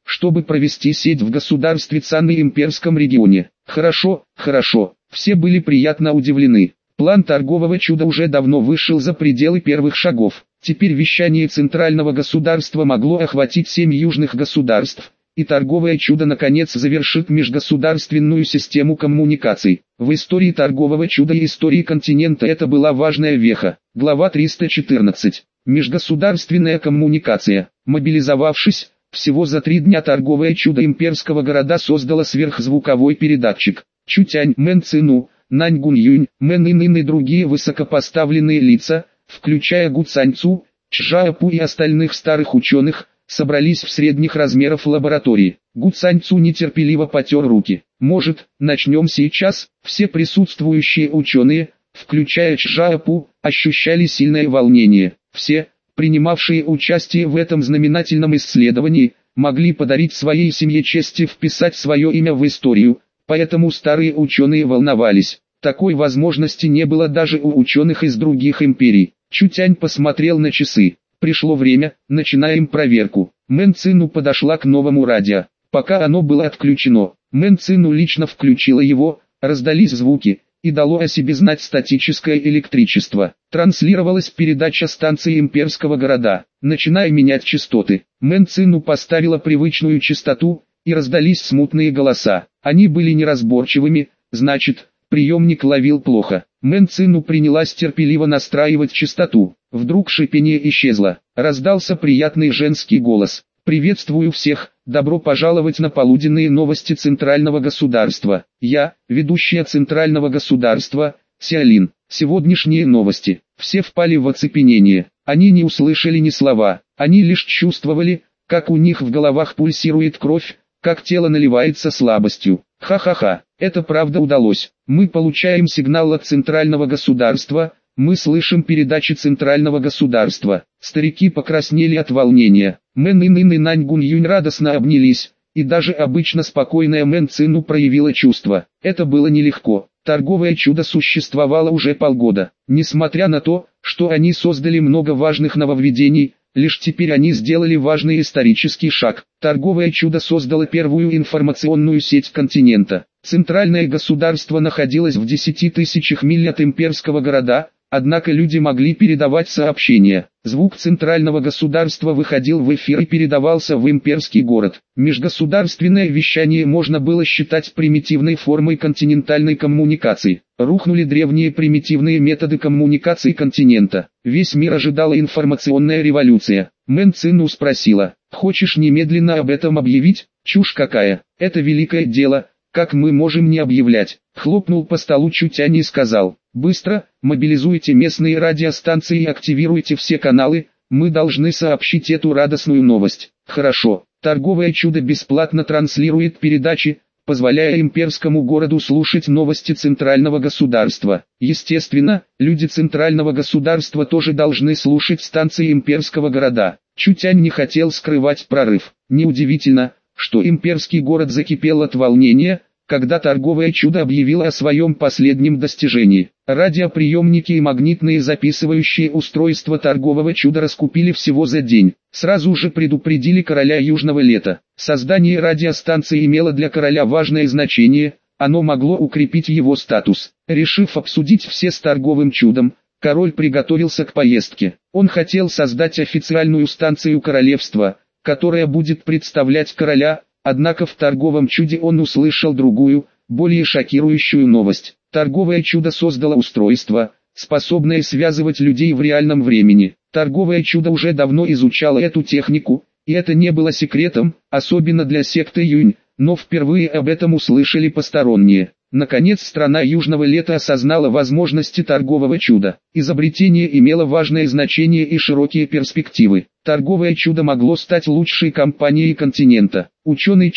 чтобы провести сеть в государстве Цан и имперском регионе. Хорошо, хорошо, все были приятно удивлены. План торгового чуда уже давно вышел за пределы первых шагов. Теперь вещание центрального государства могло охватить 7 южных государств, и торговое чудо наконец завершит межгосударственную систему коммуникаций. В истории торгового чуда и истории континента это была важная веха. Глава 314. Межгосударственная коммуникация. Мобилизовавшись, всего за 3 дня торговое чудо имперского города создало сверхзвуковой передатчик. Чутянь, Мэн Цину, Нань Гуньюнь, Мэн Ин и другие высокопоставленные лица, включая Гу Цаньцу, Чжаопу и остальных старых ученых, собрались в средних размеров лаборатории. Гу Цаньцу нетерпеливо потер руки. «Может, начнем сейчас?» Все присутствующие ученые, включая Чжаопу, ощущали сильное волнение. Все, принимавшие участие в этом знаменательном исследовании, могли подарить своей семье честь и вписать свое имя в историю, поэтому старые ученые волновались. Такой возможности не было даже у ученых из других империй. Чутянь посмотрел на часы. Пришло время, начинаем проверку. Мэн Цину подошла к новому радио. Пока оно было отключено, Мэн Цину лично включила его, раздались звуки, и дало о себе знать статическое электричество. Транслировалась передача станции имперского города. Начиная менять частоты, Мэн Цину поставила привычную частоту, и раздались смутные голоса. Они были неразборчивыми, значит, приемник ловил плохо. Мэн Цину принялась терпеливо настраивать частоту. Вдруг шипение исчезло. Раздался приятный женский голос. «Приветствую всех, добро пожаловать на полуденные новости Центрального государства. Я, ведущая Центрального государства, Сяолин. Сегодняшние новости». Все впали в оцепенение. Они не услышали ни слова. Они лишь чувствовали, как у них в головах пульсирует кровь, как тело наливается слабостью. Ха-ха-ха, это правда удалось. Мы получаем сигнал от Центрального государства, мы слышим передачи Центрального государства. Старики покраснели от волнения. Мэн Ин и Нань Гуньюнь радостно обнялись, и даже обычно спокойная Мэн Цину проявила чувство. Это было нелегко. Торговое чудо существовало уже полгода. Несмотря на то, что они создали много важных нововведений, лишь теперь они сделали важный исторический шаг. Торговое чудо создало первую информационную сеть континента. Центральное государство находилось в 10 тысячах миль от имперского города, однако люди могли передавать сообщения. Звук центрального государства выходил в эфир и передавался в имперский город. Межгосударственное вещание можно было считать примитивной формой континентальной коммуникации. Рухнули древние примитивные методы коммуникации континента. Весь мир ожидала информационная революция. Мэн Цину спросила: «Хочешь немедленно об этом объявить?» «Чушь какая, это великое дело, как мы можем не объявлять?» Хлопнул по столу Чутянь и сказал: «Быстро, мобилизуйте местные радиостанции и активируйте все каналы, мы должны сообщить эту радостную новость». «Хорошо». Торговое чудо бесплатно транслирует передачи, позволяя имперскому городу слушать новости центрального государства. Естественно, люди центрального государства тоже должны слушать станции имперского города. Чутянь не хотел скрывать прорыв. Неудивительно, что имперский город закипел от волнения, когда торговое чудо объявило о своем последнем достижении. Радиоприемники и магнитные записывающие устройства торгового чуда раскупили всего за день. Сразу же предупредили короля Южного Лета. Создание радиостанции имело для короля важное значение, оно могло укрепить его статус. Решив обсудить все с торговым чудом, король приготовился к поездке. Он хотел создать официальную станцию королевства, которая будет представлять короля. Однако в торговом чуде он услышал другую, более шокирующую новость. Торговое чудо создало устройство, способное связывать людей в реальном времени. Торговое чудо уже давно изучало эту технику, и это не было секретом, особенно для секты Юнь, но впервые об этом услышали посторонние. Наконец страна Южного Лета осознала возможности торгового чуда. Изобретение имело важное значение и широкие перспективы. Торговое чудо могло стать лучшей компанией континента. Ученый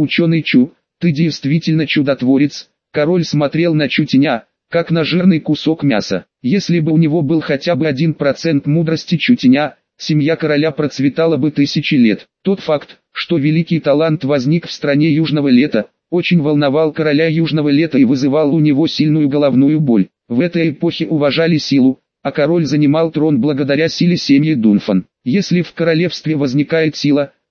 Чу, ты действительно чудотворец. Король смотрел на Чутяня, как на жирный кусок мяса. Если бы у него был хотя бы 1% мудрости Чутяня, семья короля процветала бы тысячи лет. Тот факт, что великий талант возник в стране Южного Лета, очень волновал короля Южного Лета и вызывал у него сильную головную боль. В этой эпохе уважали силу, а король занимал трон благодаря силе семьи Дунфан. Если в королевстве возникает сила,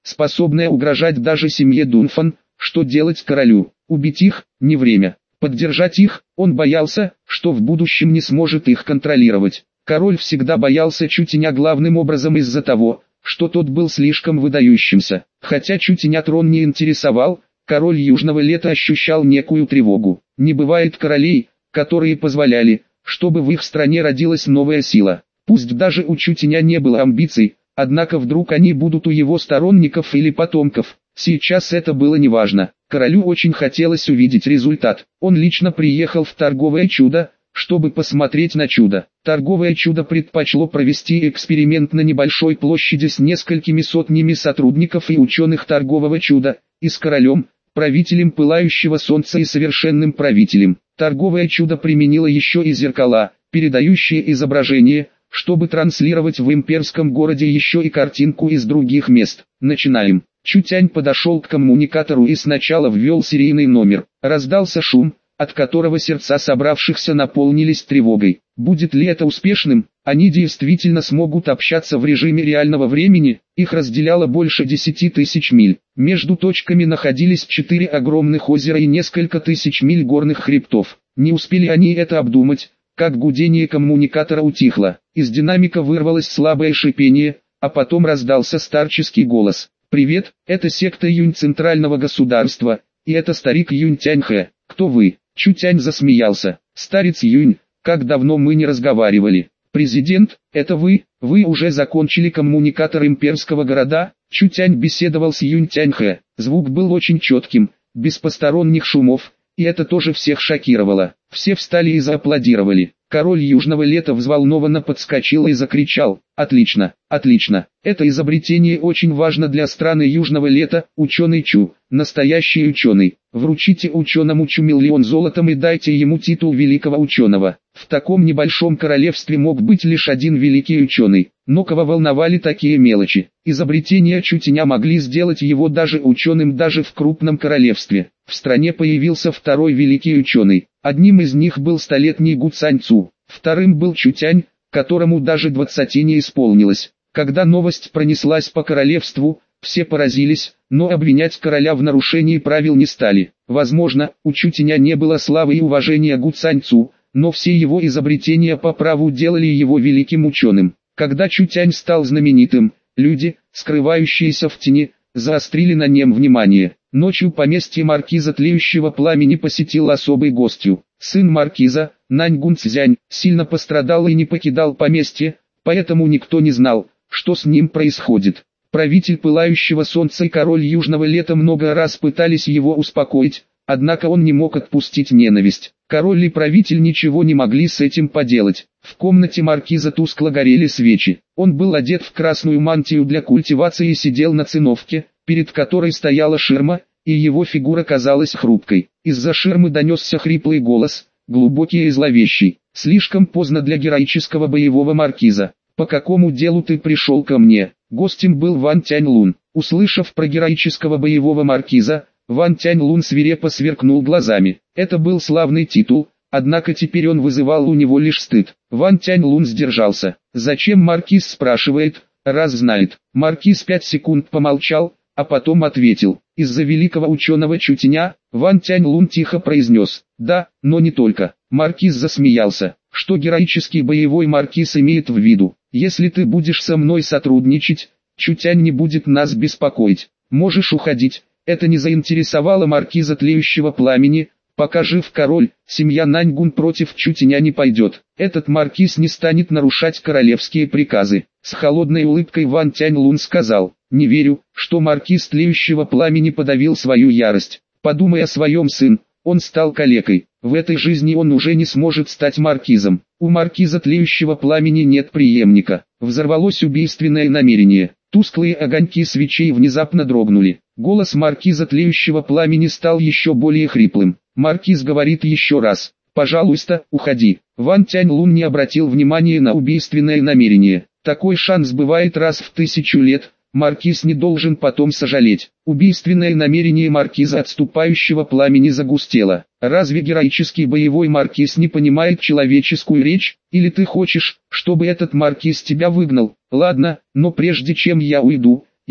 способная угрожать даже семье Дунфан. Что делать королю? Убить их? Не время. Поддержать их? Он боялся, что в будущем не сможет их контролировать. Король всегда боялся Чутеня главным образом из-за того, что тот был слишком выдающимся. Хотя Чутеня трон не интересовал, король Южного Лета ощущал некую тревогу. Не бывает королей, которые позволяли, чтобы в их стране родилась новая сила. Пусть даже у Чутеня не было амбиций, однако вдруг они будут у его сторонников или потомков. Сейчас это было неважно. Королю очень хотелось увидеть результат. Он лично приехал в торговое чудо, чтобы посмотреть на чудо. Торговое чудо предпочло провести эксперимент на небольшой площади с несколькими сотнями сотрудников и ученых торгового чуда, и с королем, правителем пылающего солнца и совершенным правителем. Торговое чудо применило еще и зеркала, передающие изображение, чтобы транслировать в имперском городе еще и картинку из других мест. Начинаем. Чутянь подошел к коммуникатору и сначала ввел серийный номер. Раздался шум, от которого сердца собравшихся наполнились тревогой. Будет ли это успешным? Они действительно смогут общаться в режиме реального времени? Их разделяло больше 10 тысяч миль. Между точками находились 4 огромных озера и несколько тысяч миль горных хребтов. Не успели они это обдумать, как гудение коммуникатора утихло. Из динамика вырвалось слабое шипение, а потом раздался старческий голос. «Привет, это секта Юнь Центрального государства, и это старик Юнь Тяньхэ. Кто вы?» Чутянь засмеялся. «Старец Юнь, как давно мы не разговаривали. Президент, это вы уже закончили коммуникатор имперского города?» Чутянь беседовал с Юнь Тяньхэ. Звук был очень четким, без посторонних шумов, и это тоже всех шокировало. Все встали и зааплодировали. Король Южного Лета взволнованно подскочил и закричал: «Отлично, отлично! Это изобретение очень важно для страны Южного Лета, ученый Чу, настоящий ученый. Вручите ученому Чу миллион золотом и дайте ему титул великого ученого». В таком небольшом королевстве мог быть лишь один великий ученый, но кого волновали такие мелочи? Изобретения Чутеня могли сделать его даже ученым даже в крупном королевстве. В стране появился второй великий ученый. Одним из них был столетний Гу Цань Цу, вторым был Чутянь, которому даже 20 не исполнилось. Когда новость пронеслась по королевству, все поразились, но обвинять короля в нарушении правил не стали. Возможно, у Чутеня не было славы и уважения Гу Цань Цу, но все его изобретения по праву делали его великим ученым. Когда Чутянь стал знаменитым, люди, скрывающиеся в тени, заострили на нем внимание. Ночью поместье маркиза Тлеющего Пламени посетил особый гостью. Сын маркиза, Нань Гунцзянь, сильно пострадал и не покидал поместье, поэтому никто не знал, что с ним происходит. Правитель Пылающего Солнца и король Южного Лета много раз пытались его успокоить, однако он не мог отпустить ненависть. Король и правитель ничего не могли с этим поделать. В комнате маркиза тускло горели свечи. Он был одет в красную мантию для культивации и сидел на циновке, перед которой стояла ширма, и его фигура казалась хрупкой. Из-за ширмы донесся хриплый голос, глубокий и зловещий. «Слишком поздно для героического боевого маркиза. По какому делу ты пришел ко мне?» Гостем был Ван Тяньлун. Услышав про героического боевого маркиза, Ван Тяньлун свирепо сверкнул глазами. Это был славный титул, однако теперь он вызывал у него лишь стыд. Ван Тяньлун сдержался. «Зачем маркиз спрашивает, раз знает?» Маркиз 5 секунд помолчал, а потом ответил: «Из-за великого ученого Чутеня». Ван Тяньлун тихо произнес: «Да, но не только». Маркиз засмеялся. «Что героический боевой маркиз имеет в виду? Если ты будешь со мной сотрудничать, Чутянь не будет нас беспокоить. Можешь уходить». Это не заинтересовало маркиза Тлеющего Пламени. Пока жив король, семья Наньгун против Чутеня не пойдет. Этот маркиз не станет нарушать королевские приказы. С холодной улыбкой Ван Тяньлун сказал: «Не верю, что маркиз Тлеющего Пламени подавил свою ярость. Подумай о своем сыне, он стал калекой. В этой жизни он уже не сможет стать маркизом. У маркиза Тлеющего Пламени нет преемника». Взорвалось убийственное намерение. Тусклые огоньки свечей внезапно дрогнули. Голос маркиза Тлеющего Пламени стал еще более хриплым. Маркиз говорит еще раз: «Пожалуйста, уходи». Ван Тяньлун не обратил внимания на убийственное намерение. Такой шанс бывает раз в 1000 лет. Маркиз не должен потом сожалеть. Убийственное намерение маркиза Отступающего Пламени загустело. Разве героический боевой маркиз не понимает человеческую речь? Или ты хочешь, чтобы этот маркиз тебя выгнал? Ладно, но прежде чем я уйду,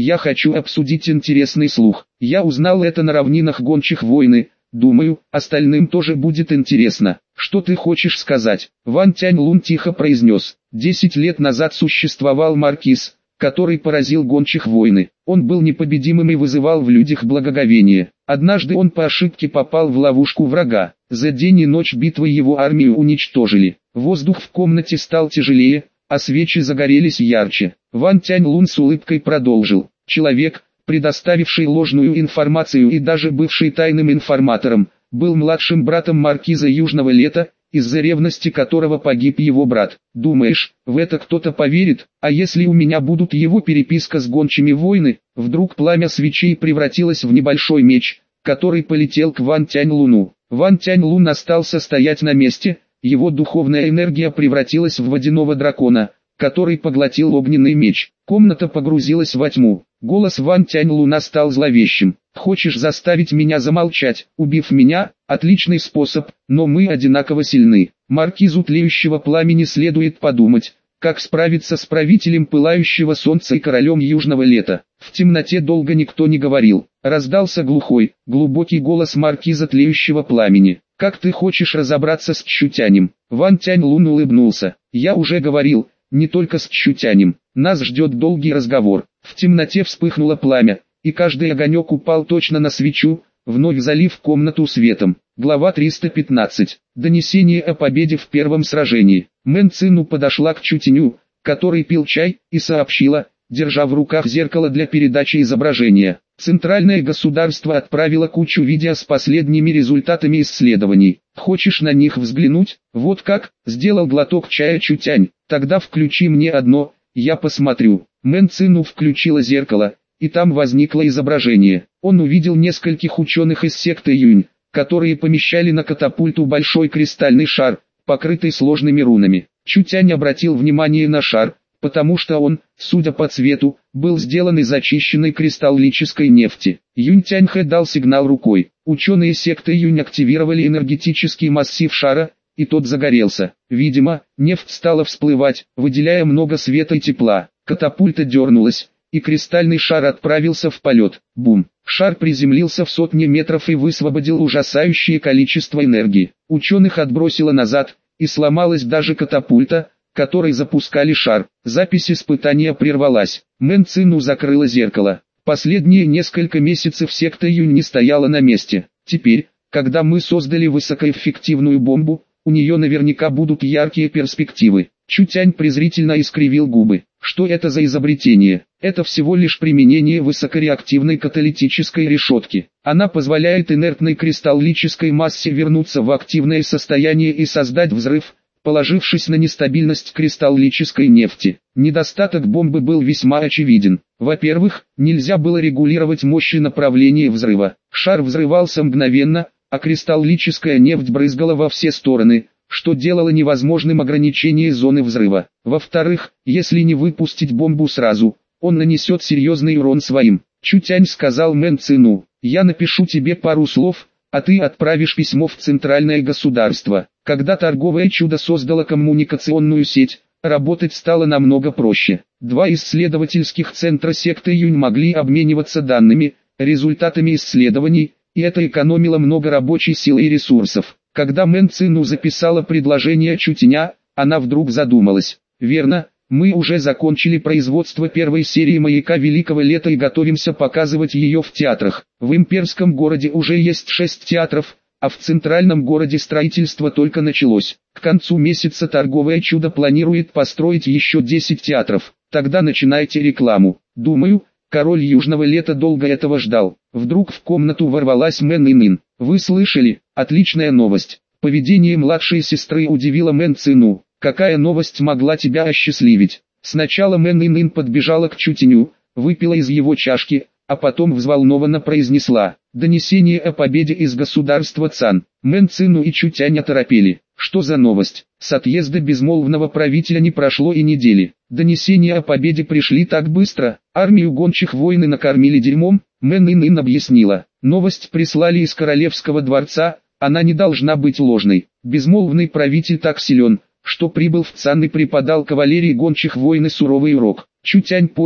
Я хочу обсудить интересный слух. Я узнал это на равнинах гончих войны. Думаю, остальным тоже будет интересно. Что ты хочешь сказать? Ван Тяньлун тихо произнес. 10 лет назад существовал маркиз, который поразил гончих войны. Он был непобедимым и вызывал в людях благоговение. Однажды он по ошибке попал в ловушку врага. За день и ночь битвы его армию уничтожили. Воздух в комнате стал тяжелее, а свечи загорелись ярче. Ван Тяньлун с улыбкой продолжил. Человек, предоставивший ложную информацию и даже бывший тайным информатором, был младшим братом маркиза Южного Лета, из-за ревности которого погиб его брат. Думаешь, в это кто-то поверит? А если у меня будут его переписка с гончими войны? Вдруг пламя свечей превратилось в небольшой меч, который полетел к Ван Тяньлуну. Ван Тяньлун остался стоять на месте, его духовная энергия превратилась в водяного дракона, который поглотил огненный меч. Комната погрузилась во тьму. Голос Ван Тяньлуна стал зловещим. «Хочешь заставить меня замолчать, убив меня? Отличный способ, но мы одинаково сильны. Маркизу тлеющего пламени следует подумать, как справиться с правителем пылающего солнца и королем южного лета». В темноте долго никто не говорил. Раздался глухой, глубокий голос маркиза тлеющего пламени. «Как ты хочешь разобраться с Чжутянем?» Ван Тяньлун улыбнулся. «Я уже говорил, не только с Чжутянем. Нас ждет долгий разговор». В темноте вспыхнуло пламя, и каждый огонек упал точно на свечу, вновь залив комнату светом. Глава 315. Донесение о победе в первом сражении. Мэн Цину подошла к Чжутяню, который пил чай, и сообщила, держа в руках зеркало для передачи изображения. Центральное государство отправило кучу видео с последними результатами исследований. Хочешь на них взглянуть? Вот как? Сделал глоток чая Чжутянь. Тогда включи мне одно, я посмотрю. Мэн Цину включила зеркало, и там возникло изображение. Он увидел нескольких ученых из секты Юнь, которые помещали на катапульту большой кристальный шар, покрытый сложными рунами. Чжутянь обратил внимание на шар, потому что он, судя по цвету, был сделан из очищенной кристаллической нефти. Юнь Тяньхэ дал сигнал рукой. Ученые секты Юнь активировали энергетический массив шара, и тот загорелся. Видимо, нефть стала всплывать, выделяя много света и тепла. Катапульта дернулась, и кристальный шар отправился в полет. Бум! Шар приземлился в сотни метров и высвободил ужасающее количество энергии. Ученых отбросило назад, и сломалась даже катапульта, которой запускали шар. Запись испытания прервалась. Мэн Цину закрыла зеркало. Последние несколько месяцев секта Юнь не стояла на месте. Теперь, когда мы создали высокоэффективную бомбу, у нее наверняка будут яркие перспективы. Чжутянь презрительно искривил губы. Что это за изобретение? Это всего лишь применение высокореактивной каталитической решетки. Она позволяет инертной кристаллической массе вернуться в активное состояние и создать взрыв, положившись на нестабильность кристаллической нефти. Недостаток бомбы был весьма очевиден. Во-первых, нельзя было регулировать мощь и направление взрыва. Шар взрывался мгновенно, а кристаллическая нефть брызгала во все стороны, что делало невозможным ограничение зоны взрыва. Во-вторых, если не выпустить бомбу сразу, он нанесет серьезный урон своим. Чжутянь сказал Мэн Цину: «Я напишу тебе пару слов, а ты отправишь письмо в центральное государство». Когда торговое чудо создало коммуникационную сеть, работать стало намного проще. Два исследовательских центра секты Юнь могли обмениваться данными, результатами исследований, и это экономило много рабочей силы и ресурсов. Когда Мэн Цину записала предложение Чжутяня, она вдруг задумалась. «Верно, мы уже закончили производство первой серии «Маяка Великого Лета» и готовимся показывать ее в театрах. В имперском городе уже есть 6 театров, а в центральном городе строительство только началось. К концу месяца торговое чудо планирует построить еще 10 театров. Тогда начинайте рекламу. Думаю, король Южного Лета долго этого ждал». Вдруг в комнату ворвалась Мэн Инин. «Вы слышали? Отличная новость». Поведение младшей сестры удивило Мэн Цину. «Какая новость могла тебя осчастливить?» Сначала Мэн Инин подбежала к Чжутяню, выпила из его чашки, а потом взволнованно произнесла: «Донесение о победе из государства Цан». Мэн Цину и Чжутянь оторопели. Что за новость? С отъезда безмолвного правителя не прошло и недели. Донесения о победе пришли так быстро. Армию гончих войны накормили дерьмом. Мэн Инин объяснила. Новость прислали из королевского дворца, она не должна быть ложной. Безмолвный правитель так силен, что прибыл в Цан и преподал кавалерии гончих войны суровый урок. Чжутянь понял,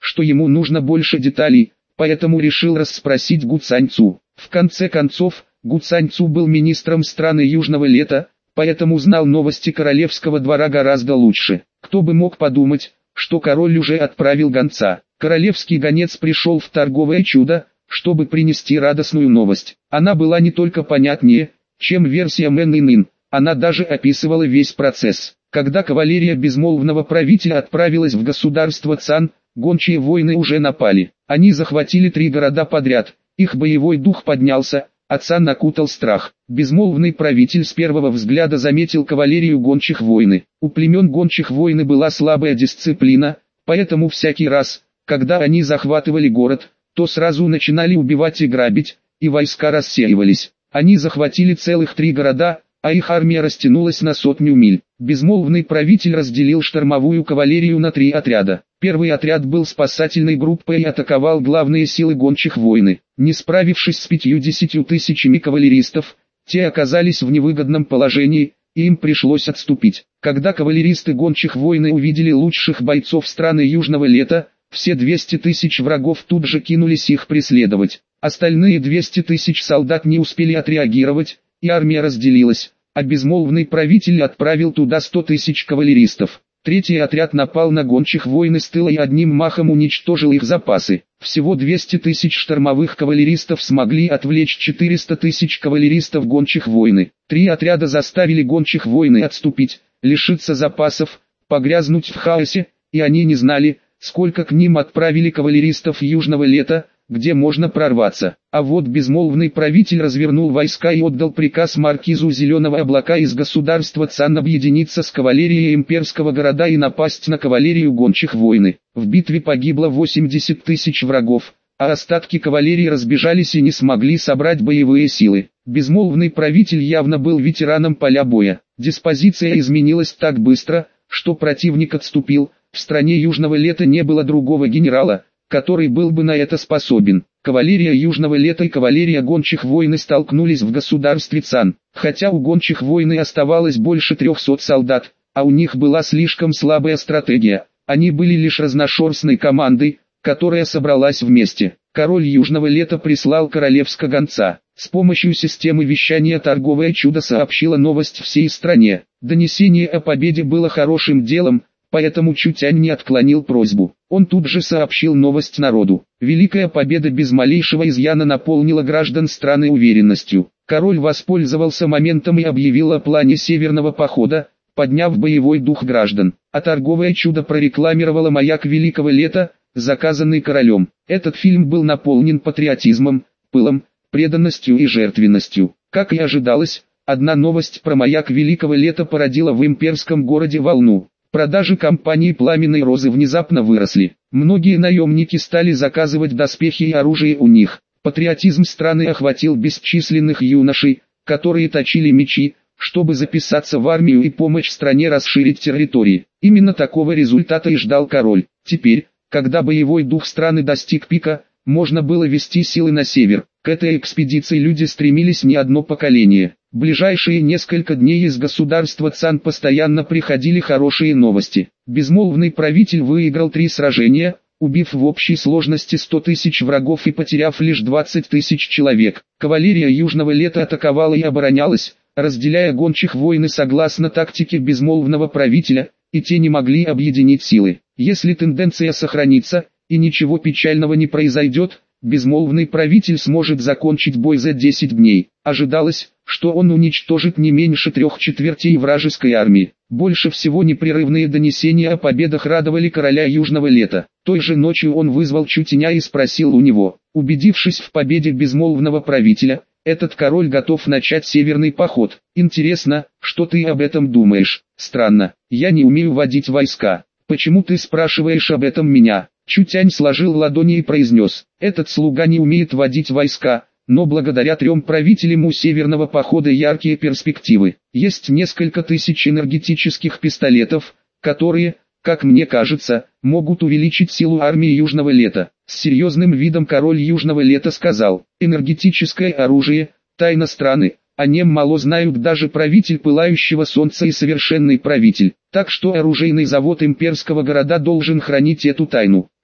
что ему нужно больше деталей, поэтому решил расспросить Гу Цаньцу. В конце концов, Гу Цаньцу был министром страны Южного Лета, поэтому знал новости королевского двора гораздо лучше. Кто бы мог подумать, что король уже отправил гонца. Королевский гонец пришел в торговое чудо, чтобы принести радостную новость. Она была не только понятнее, чем версия Мэн-Ин-Ин, она даже описывала весь процесс. Когда кавалерия безмолвного правителя отправилась в государство Цан, гончие войны уже напали. Они захватили 3 города подряд, их боевой дух поднялся, а Цан окутал страх. Безмолвный правитель с первого взгляда заметил кавалерию гончих войны. У племен гончих войны была слабая дисциплина, поэтому всякий раз, когда они захватывали город, то сразу начинали убивать и грабить, и войска рассеивались. Они захватили целых 3 города, а их армия растянулась на 100 миль. Безмолвный правитель разделил штормовую кавалерию на 3 отряда. Первый отряд был спасательной группой и атаковал главные силы гончих войны. Не справившись с 50 тысячами кавалеристов, те оказались в невыгодном положении, и им пришлось отступить. Когда кавалеристы гончих войны увидели лучших бойцов страны Южного Лета, все 200 тысяч врагов тут же кинулись их преследовать. Остальные 200 тысяч солдат не успели отреагировать, и армия разделилась, а безмолвный правитель отправил туда 100 тысяч кавалеристов. Третий отряд напал на гончих войны с тыла и одним махом уничтожил их запасы. Всего 200 тысяч штормовых кавалеристов смогли отвлечь 400 тысяч кавалеристов гончих войны. 3 отряда заставили гончих войны отступить, лишиться запасов, погрязнуть в хаосе, и они не знали, сколько к ним отправили кавалеристов Южного Лета, где можно прорваться. А вот безмолвный правитель развернул войска и отдал приказ маркизу Зеленого Облака из государства Цан объединиться с кавалерией имперского города и напасть на кавалерию гончих войны. В битве погибло 80 тысяч врагов, а остатки кавалерии разбежались и не смогли собрать боевые силы. Безмолвный правитель явно был ветераном поля боя. Диспозиция изменилась так быстро, что противник отступил. В стране Южного Лета не было другого генерала, который был бы на это способен. Кавалерия Южного Лета и кавалерия гончих войны столкнулись в государстве Цан. Хотя у гончих войны оставалось больше 300 солдат, а у них была слишком слабая стратегия. Они были лишь разношерстной командой, которая собралась вместе. Король Южного Лета прислал королевского гонца. С помощью системы вещания торговое чудо сообщило новость всей стране. Донесение о победе было хорошим делом, поэтому Чутянь не отклонил просьбу. Он тут же сообщил новость народу. Великая победа без малейшего изъяна наполнила граждан страны уверенностью. Король воспользовался моментом и объявил о плане северного похода, подняв боевой дух граждан. А торговое чудо прорекламировало «Маяк Великого Лета», заказанный королем. Этот фильм был наполнен патриотизмом, пылом, преданностью и жертвенностью. Как и ожидалось, одна новость про «Маяк Великого Лета» породила в имперском городе волну. Продажи компании «Пламенной Розы» внезапно выросли. Многие наемники стали заказывать доспехи и оружие у них. Патриотизм страны охватил бесчисленных юношей, которые точили мечи, чтобы записаться в армию и помочь стране расширить территории. Именно такого результата и ждал король. Теперь, когда боевой дух страны достиг пика, можно было вести силы на север. К этой экспедиции люди стремились не одно поколение. В ближайшие несколько дней из государства Цан постоянно приходили хорошие новости. Безмолвный правитель выиграл 3 сражения, убив в общей сложности 100 тысяч врагов и потеряв лишь 20 тысяч человек. Кавалерия Южного Лета атаковала и оборонялась, разделяя гончих войны согласно тактике безмолвного правителя, и те не могли объединить силы. Если тенденция сохранится, и ничего печального не произойдет, безмолвный правитель сможет закончить бой за 10 дней. Ожидалось, что он уничтожит не меньше 3/4 вражеской армии. Больше всего непрерывные донесения о победах радовали короля Южного Лета. Той же ночью он вызвал Чутяня и спросил у него. Убедившись в победе безмолвного правителя, этот король готов начать северный поход. Интересно, что ты об этом думаешь? Странно, я не умею водить войска. Почему ты спрашиваешь об этом меня? Чутянь сложил ладони и произнес. Этот слуга не умеет водить войска, но благодаря 3 правителям у северного похода яркие перспективы. Есть несколько тысяч энергетических пистолетов, которые, как мне кажется, могут увеличить силу армии Южного Лета. С серьезным видом король Южного Лета сказал. Энергетическое оружие, тайна страны. О нем мало знают даже правитель Пылающего Солнца и совершенный правитель. Так что оружейный завод имперского города должен хранить эту тайну.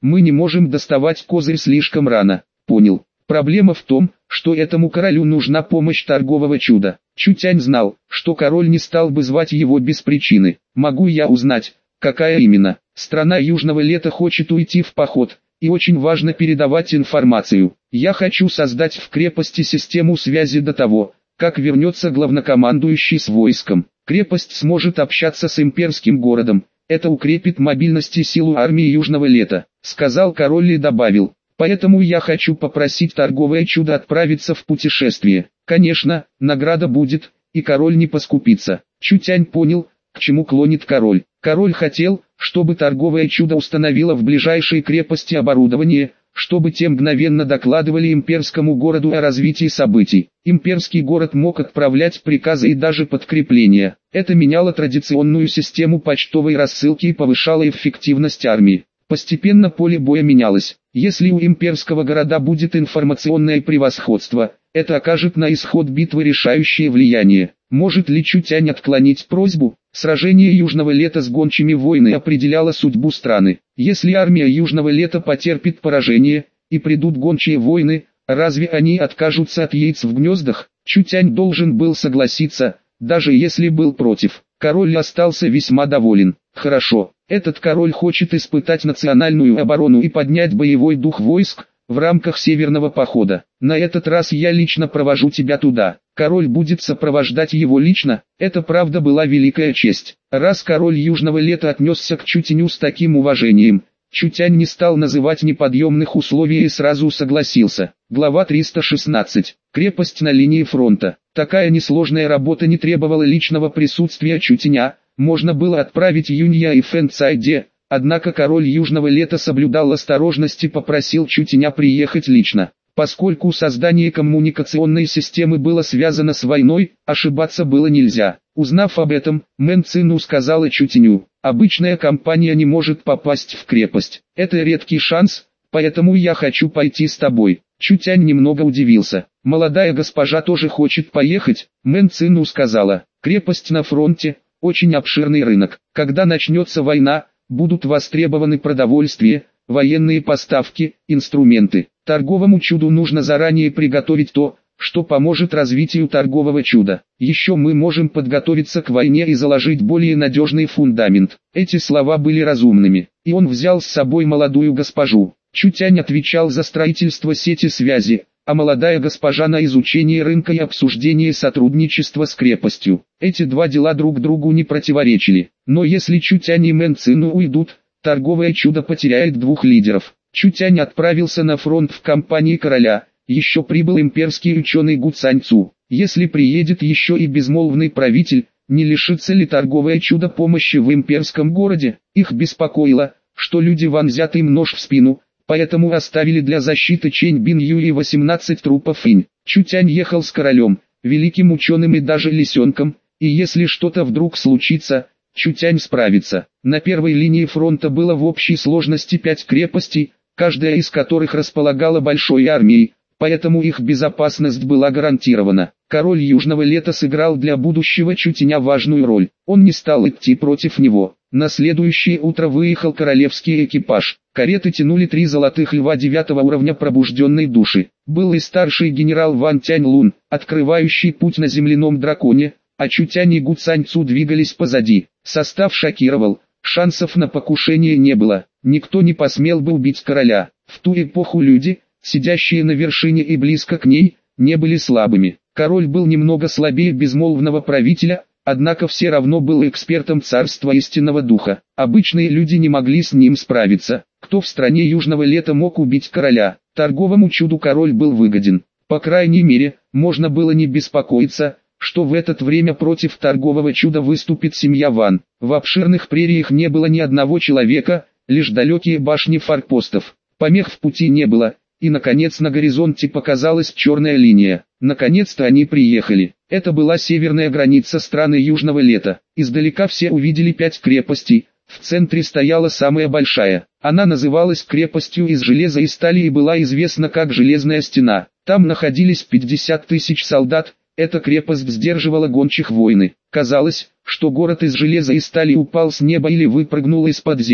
Мы не можем доставать козырь слишком рано. Понял. Проблема в том, что этому королю нужна помощь торгового чуда. Чутянь знал, что король не стал бы звать его без причины. Могу я узнать, какая именно? Страна Южного Лета хочет уйти в поход, и очень важно передавать информацию. Я хочу создать в крепости систему связи до того, как вернется главнокомандующий с войском. Крепость сможет общаться с имперским городом. Это укрепит мобильность и силу армии Южного Лета, сказал король и добавил. Поэтому я хочу попросить торговое чудо отправиться в путешествие. Конечно, награда будет, и король не поскупится. Чутянь понял, к чему клонит король. Король хотел, чтобы торговое чудо установило в ближайшей крепости оборудование, чтобы те мгновенно докладывали имперскому городу о развитии событий. Имперский город мог отправлять приказы и даже подкрепления. Это меняло традиционную систему почтовой рассылки и повышало эффективность армии. Постепенно поле боя менялось. Если у имперского города будет информационное превосходство, это окажет на исход битвы решающее влияние. Может ли Чутянь отклонить просьбу? Сражение Южного Лета с гончими войны определяло судьбу страны. Если армия Южного Лета потерпит поражение, и придут гончие войны, разве они откажутся от яиц в гнездах? Чутянь должен был согласиться, даже если был против. Король остался весьма доволен. Хорошо, этот король хочет испытать национальную оборону и поднять боевой дух войск в рамках северного похода. На этот раз я лично провожу тебя туда. Король будет сопровождать его лично. Это правда была великая честь. Раз король Южного Лета отнесся к Чутяню с таким уважением, Чутянь не стал называть неподъемных условий и сразу согласился. Глава 316. Крепость на линии фронта. Такая несложная работа не требовала личного присутствия Чутяня. Можно было отправить Юнья и Фэн Цайде, однако король Южного Лета соблюдал осторожность и попросил Чутяня приехать лично. Поскольку создание коммуникационной системы было связано с войной, ошибаться было нельзя. Узнав об этом, Мэн Цину сказала Чутяню: «Обычная компания не может попасть в крепость. Это редкий шанс, поэтому я хочу пойти с тобой». Чутянь немного удивился. «Молодая госпожа тоже хочет поехать?» Мэн Цину сказала: «Крепость на фронте, очень обширный рынок. Когда начнется война, будут востребованы продовольствие, военные поставки, инструменты. Торговому чуду нужно заранее приготовить то, что поможет развитию торгового чуда. Еще мы можем подготовиться к войне и заложить более надежный фундамент». Эти слова были разумными, и он взял с собой молодую госпожу. Чутянь отвечал за строительство сети связи, а молодая госпожа на изучение рынка и обсуждение сотрудничества с крепостью. Эти два дела друг другу не противоречили. Но если Чутянь и Мэн Цину уйдут, торговое чудо потеряет двух лидеров. Чутянь отправился на фронт в компании короля. Еще прибыл имперский ученый Гу Цаньцу. Если приедет еще и безмолвный правитель, не лишится ли торговое чудо помощи в имперском городе? Их беспокоило, что люди вонзят им нож в спину, поэтому оставили для защиты Чэнь Бин Ю и 18 трупов инь. Чутянь ехал с королем, великим ученым и даже лисенком, и если что-то вдруг случится, Чутянь справится. На первой линии фронта было в общей сложности 5 крепостей, каждая из которых располагала большой армией, поэтому их безопасность была гарантирована. Король Южного Лета сыграл для будущего Чутяня важную роль. Он не стал идти против него. На следующее утро выехал королевский экипаж. Кареты тянули 3 золотых льва 9 уровня пробужденной души. Был и старший генерал Ван Тянь-Лун, открывающий путь на земляном драконе, а Чутянь и Гу Цаньцу двигались позади. Состав шокировал, шансов на покушение не было. Никто не посмел бы убить короля. В ту эпоху люди, сидящие на вершине и близко к ней, не были слабыми. Король был немного слабее безмолвного правителя, однако все равно был экспертом царства истинного духа. Обычные люди не могли с ним справиться. Кто в стране Южного Лета мог убить короля? Торговому чуду король был выгоден. По крайней мере, можно было не беспокоиться, что в это время против торгового чуда выступит семья Ван. В обширных прериях не было ни одного человека, лишь далекие башни форпостов. Помех в пути не было, и наконец на горизонте показалась черная линия. Наконец-то они приехали. Это была северная граница страны Южного Лета. Издалека все увидели 5 крепостей. В центре стояла самая большая. Она называлась крепостью из железа и стали и была известна как Железная Стена. Там находились 50 тысяч солдат. Эта крепость сдерживала гончих войны. Казалось, что город из железа и стали упал с неба или выпрыгнул из-под земли,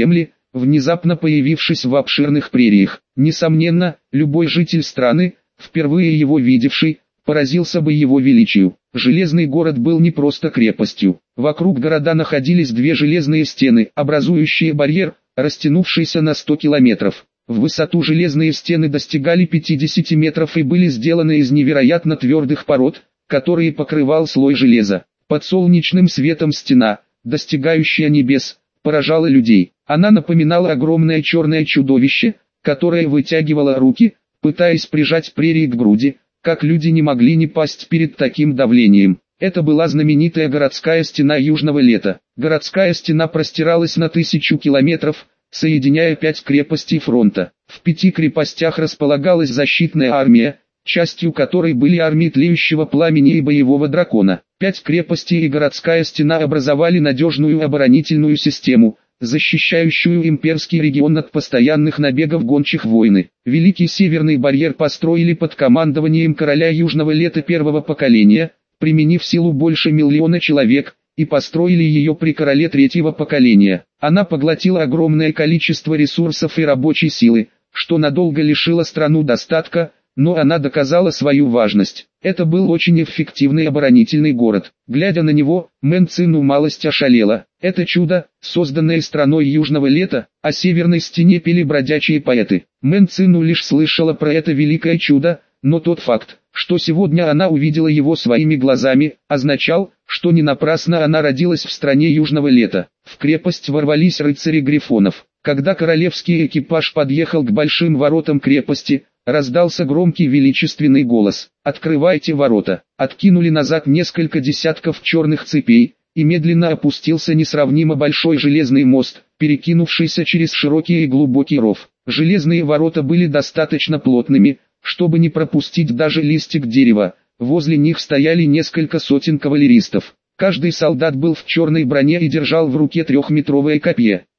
внезапно появившись в обширных прериях. Несомненно, любой житель страны, впервые его видевший, поразился бы его величию. Железный город был не просто крепостью. Вокруг города находились две железные стены, образующие барьер, растянувшийся на 100 километров. В высоту железные стены достигали 50 метров и были сделаны из невероятно твердых пород, которые покрывал слой железа. Под солнечным светом стена, достигающая небес, поражала людей. Она напоминала огромное черное чудовище, которое вытягивало руки, пытаясь прижать прерии к груди, как люди не могли не пасть перед таким давлением. Это была знаменитая городская стена Южного Лета. Городская стена простиралась на 1000 километров, соединяя 5 крепостей фронта. В 5 крепостях располагалась защитная армия, частью которой были армии тлеющего пламени и боевого дракона. 5 крепостей и городская стена образовали надежную оборонительную систему, защищающую имперский регион от постоянных набегов гончих войны. Великий Северный барьер построили под командованием короля Южного Лета первого поколения, применив силу больше 1 миллиона человек, и построили ее при короле третьего поколения. Она поглотила огромное количество ресурсов и рабочей силы, что надолго лишило страну достатка, но она доказала свою важность. Это был очень эффективный оборонительный город. Глядя на него, Мэн Цину малость ошалела. Это чудо, созданное страной Южного Лета, о северной стене пели бродячие поэты. Мэн Цину лишь слышала про это великое чудо, но тот факт, что сегодня она увидела его своими глазами, означал, что не напрасно она родилась в стране Южного Лета. В крепость ворвались рыцари Грифонов. Когда королевский экипаж подъехал к большим воротам крепости, раздался громкий величественный голос: «Открывайте ворота!» Откинули назад несколько десятков черных цепей, и медленно опустился несравнимо большой железный мост, перекинувшийся через широкий и глубокий ров. Железные ворота были достаточно плотными, чтобы не пропустить даже листик дерева. Возле них стояли несколько сотен кавалеристов. Каждый солдат был в черной броне и держал в руке 3-метровое копье.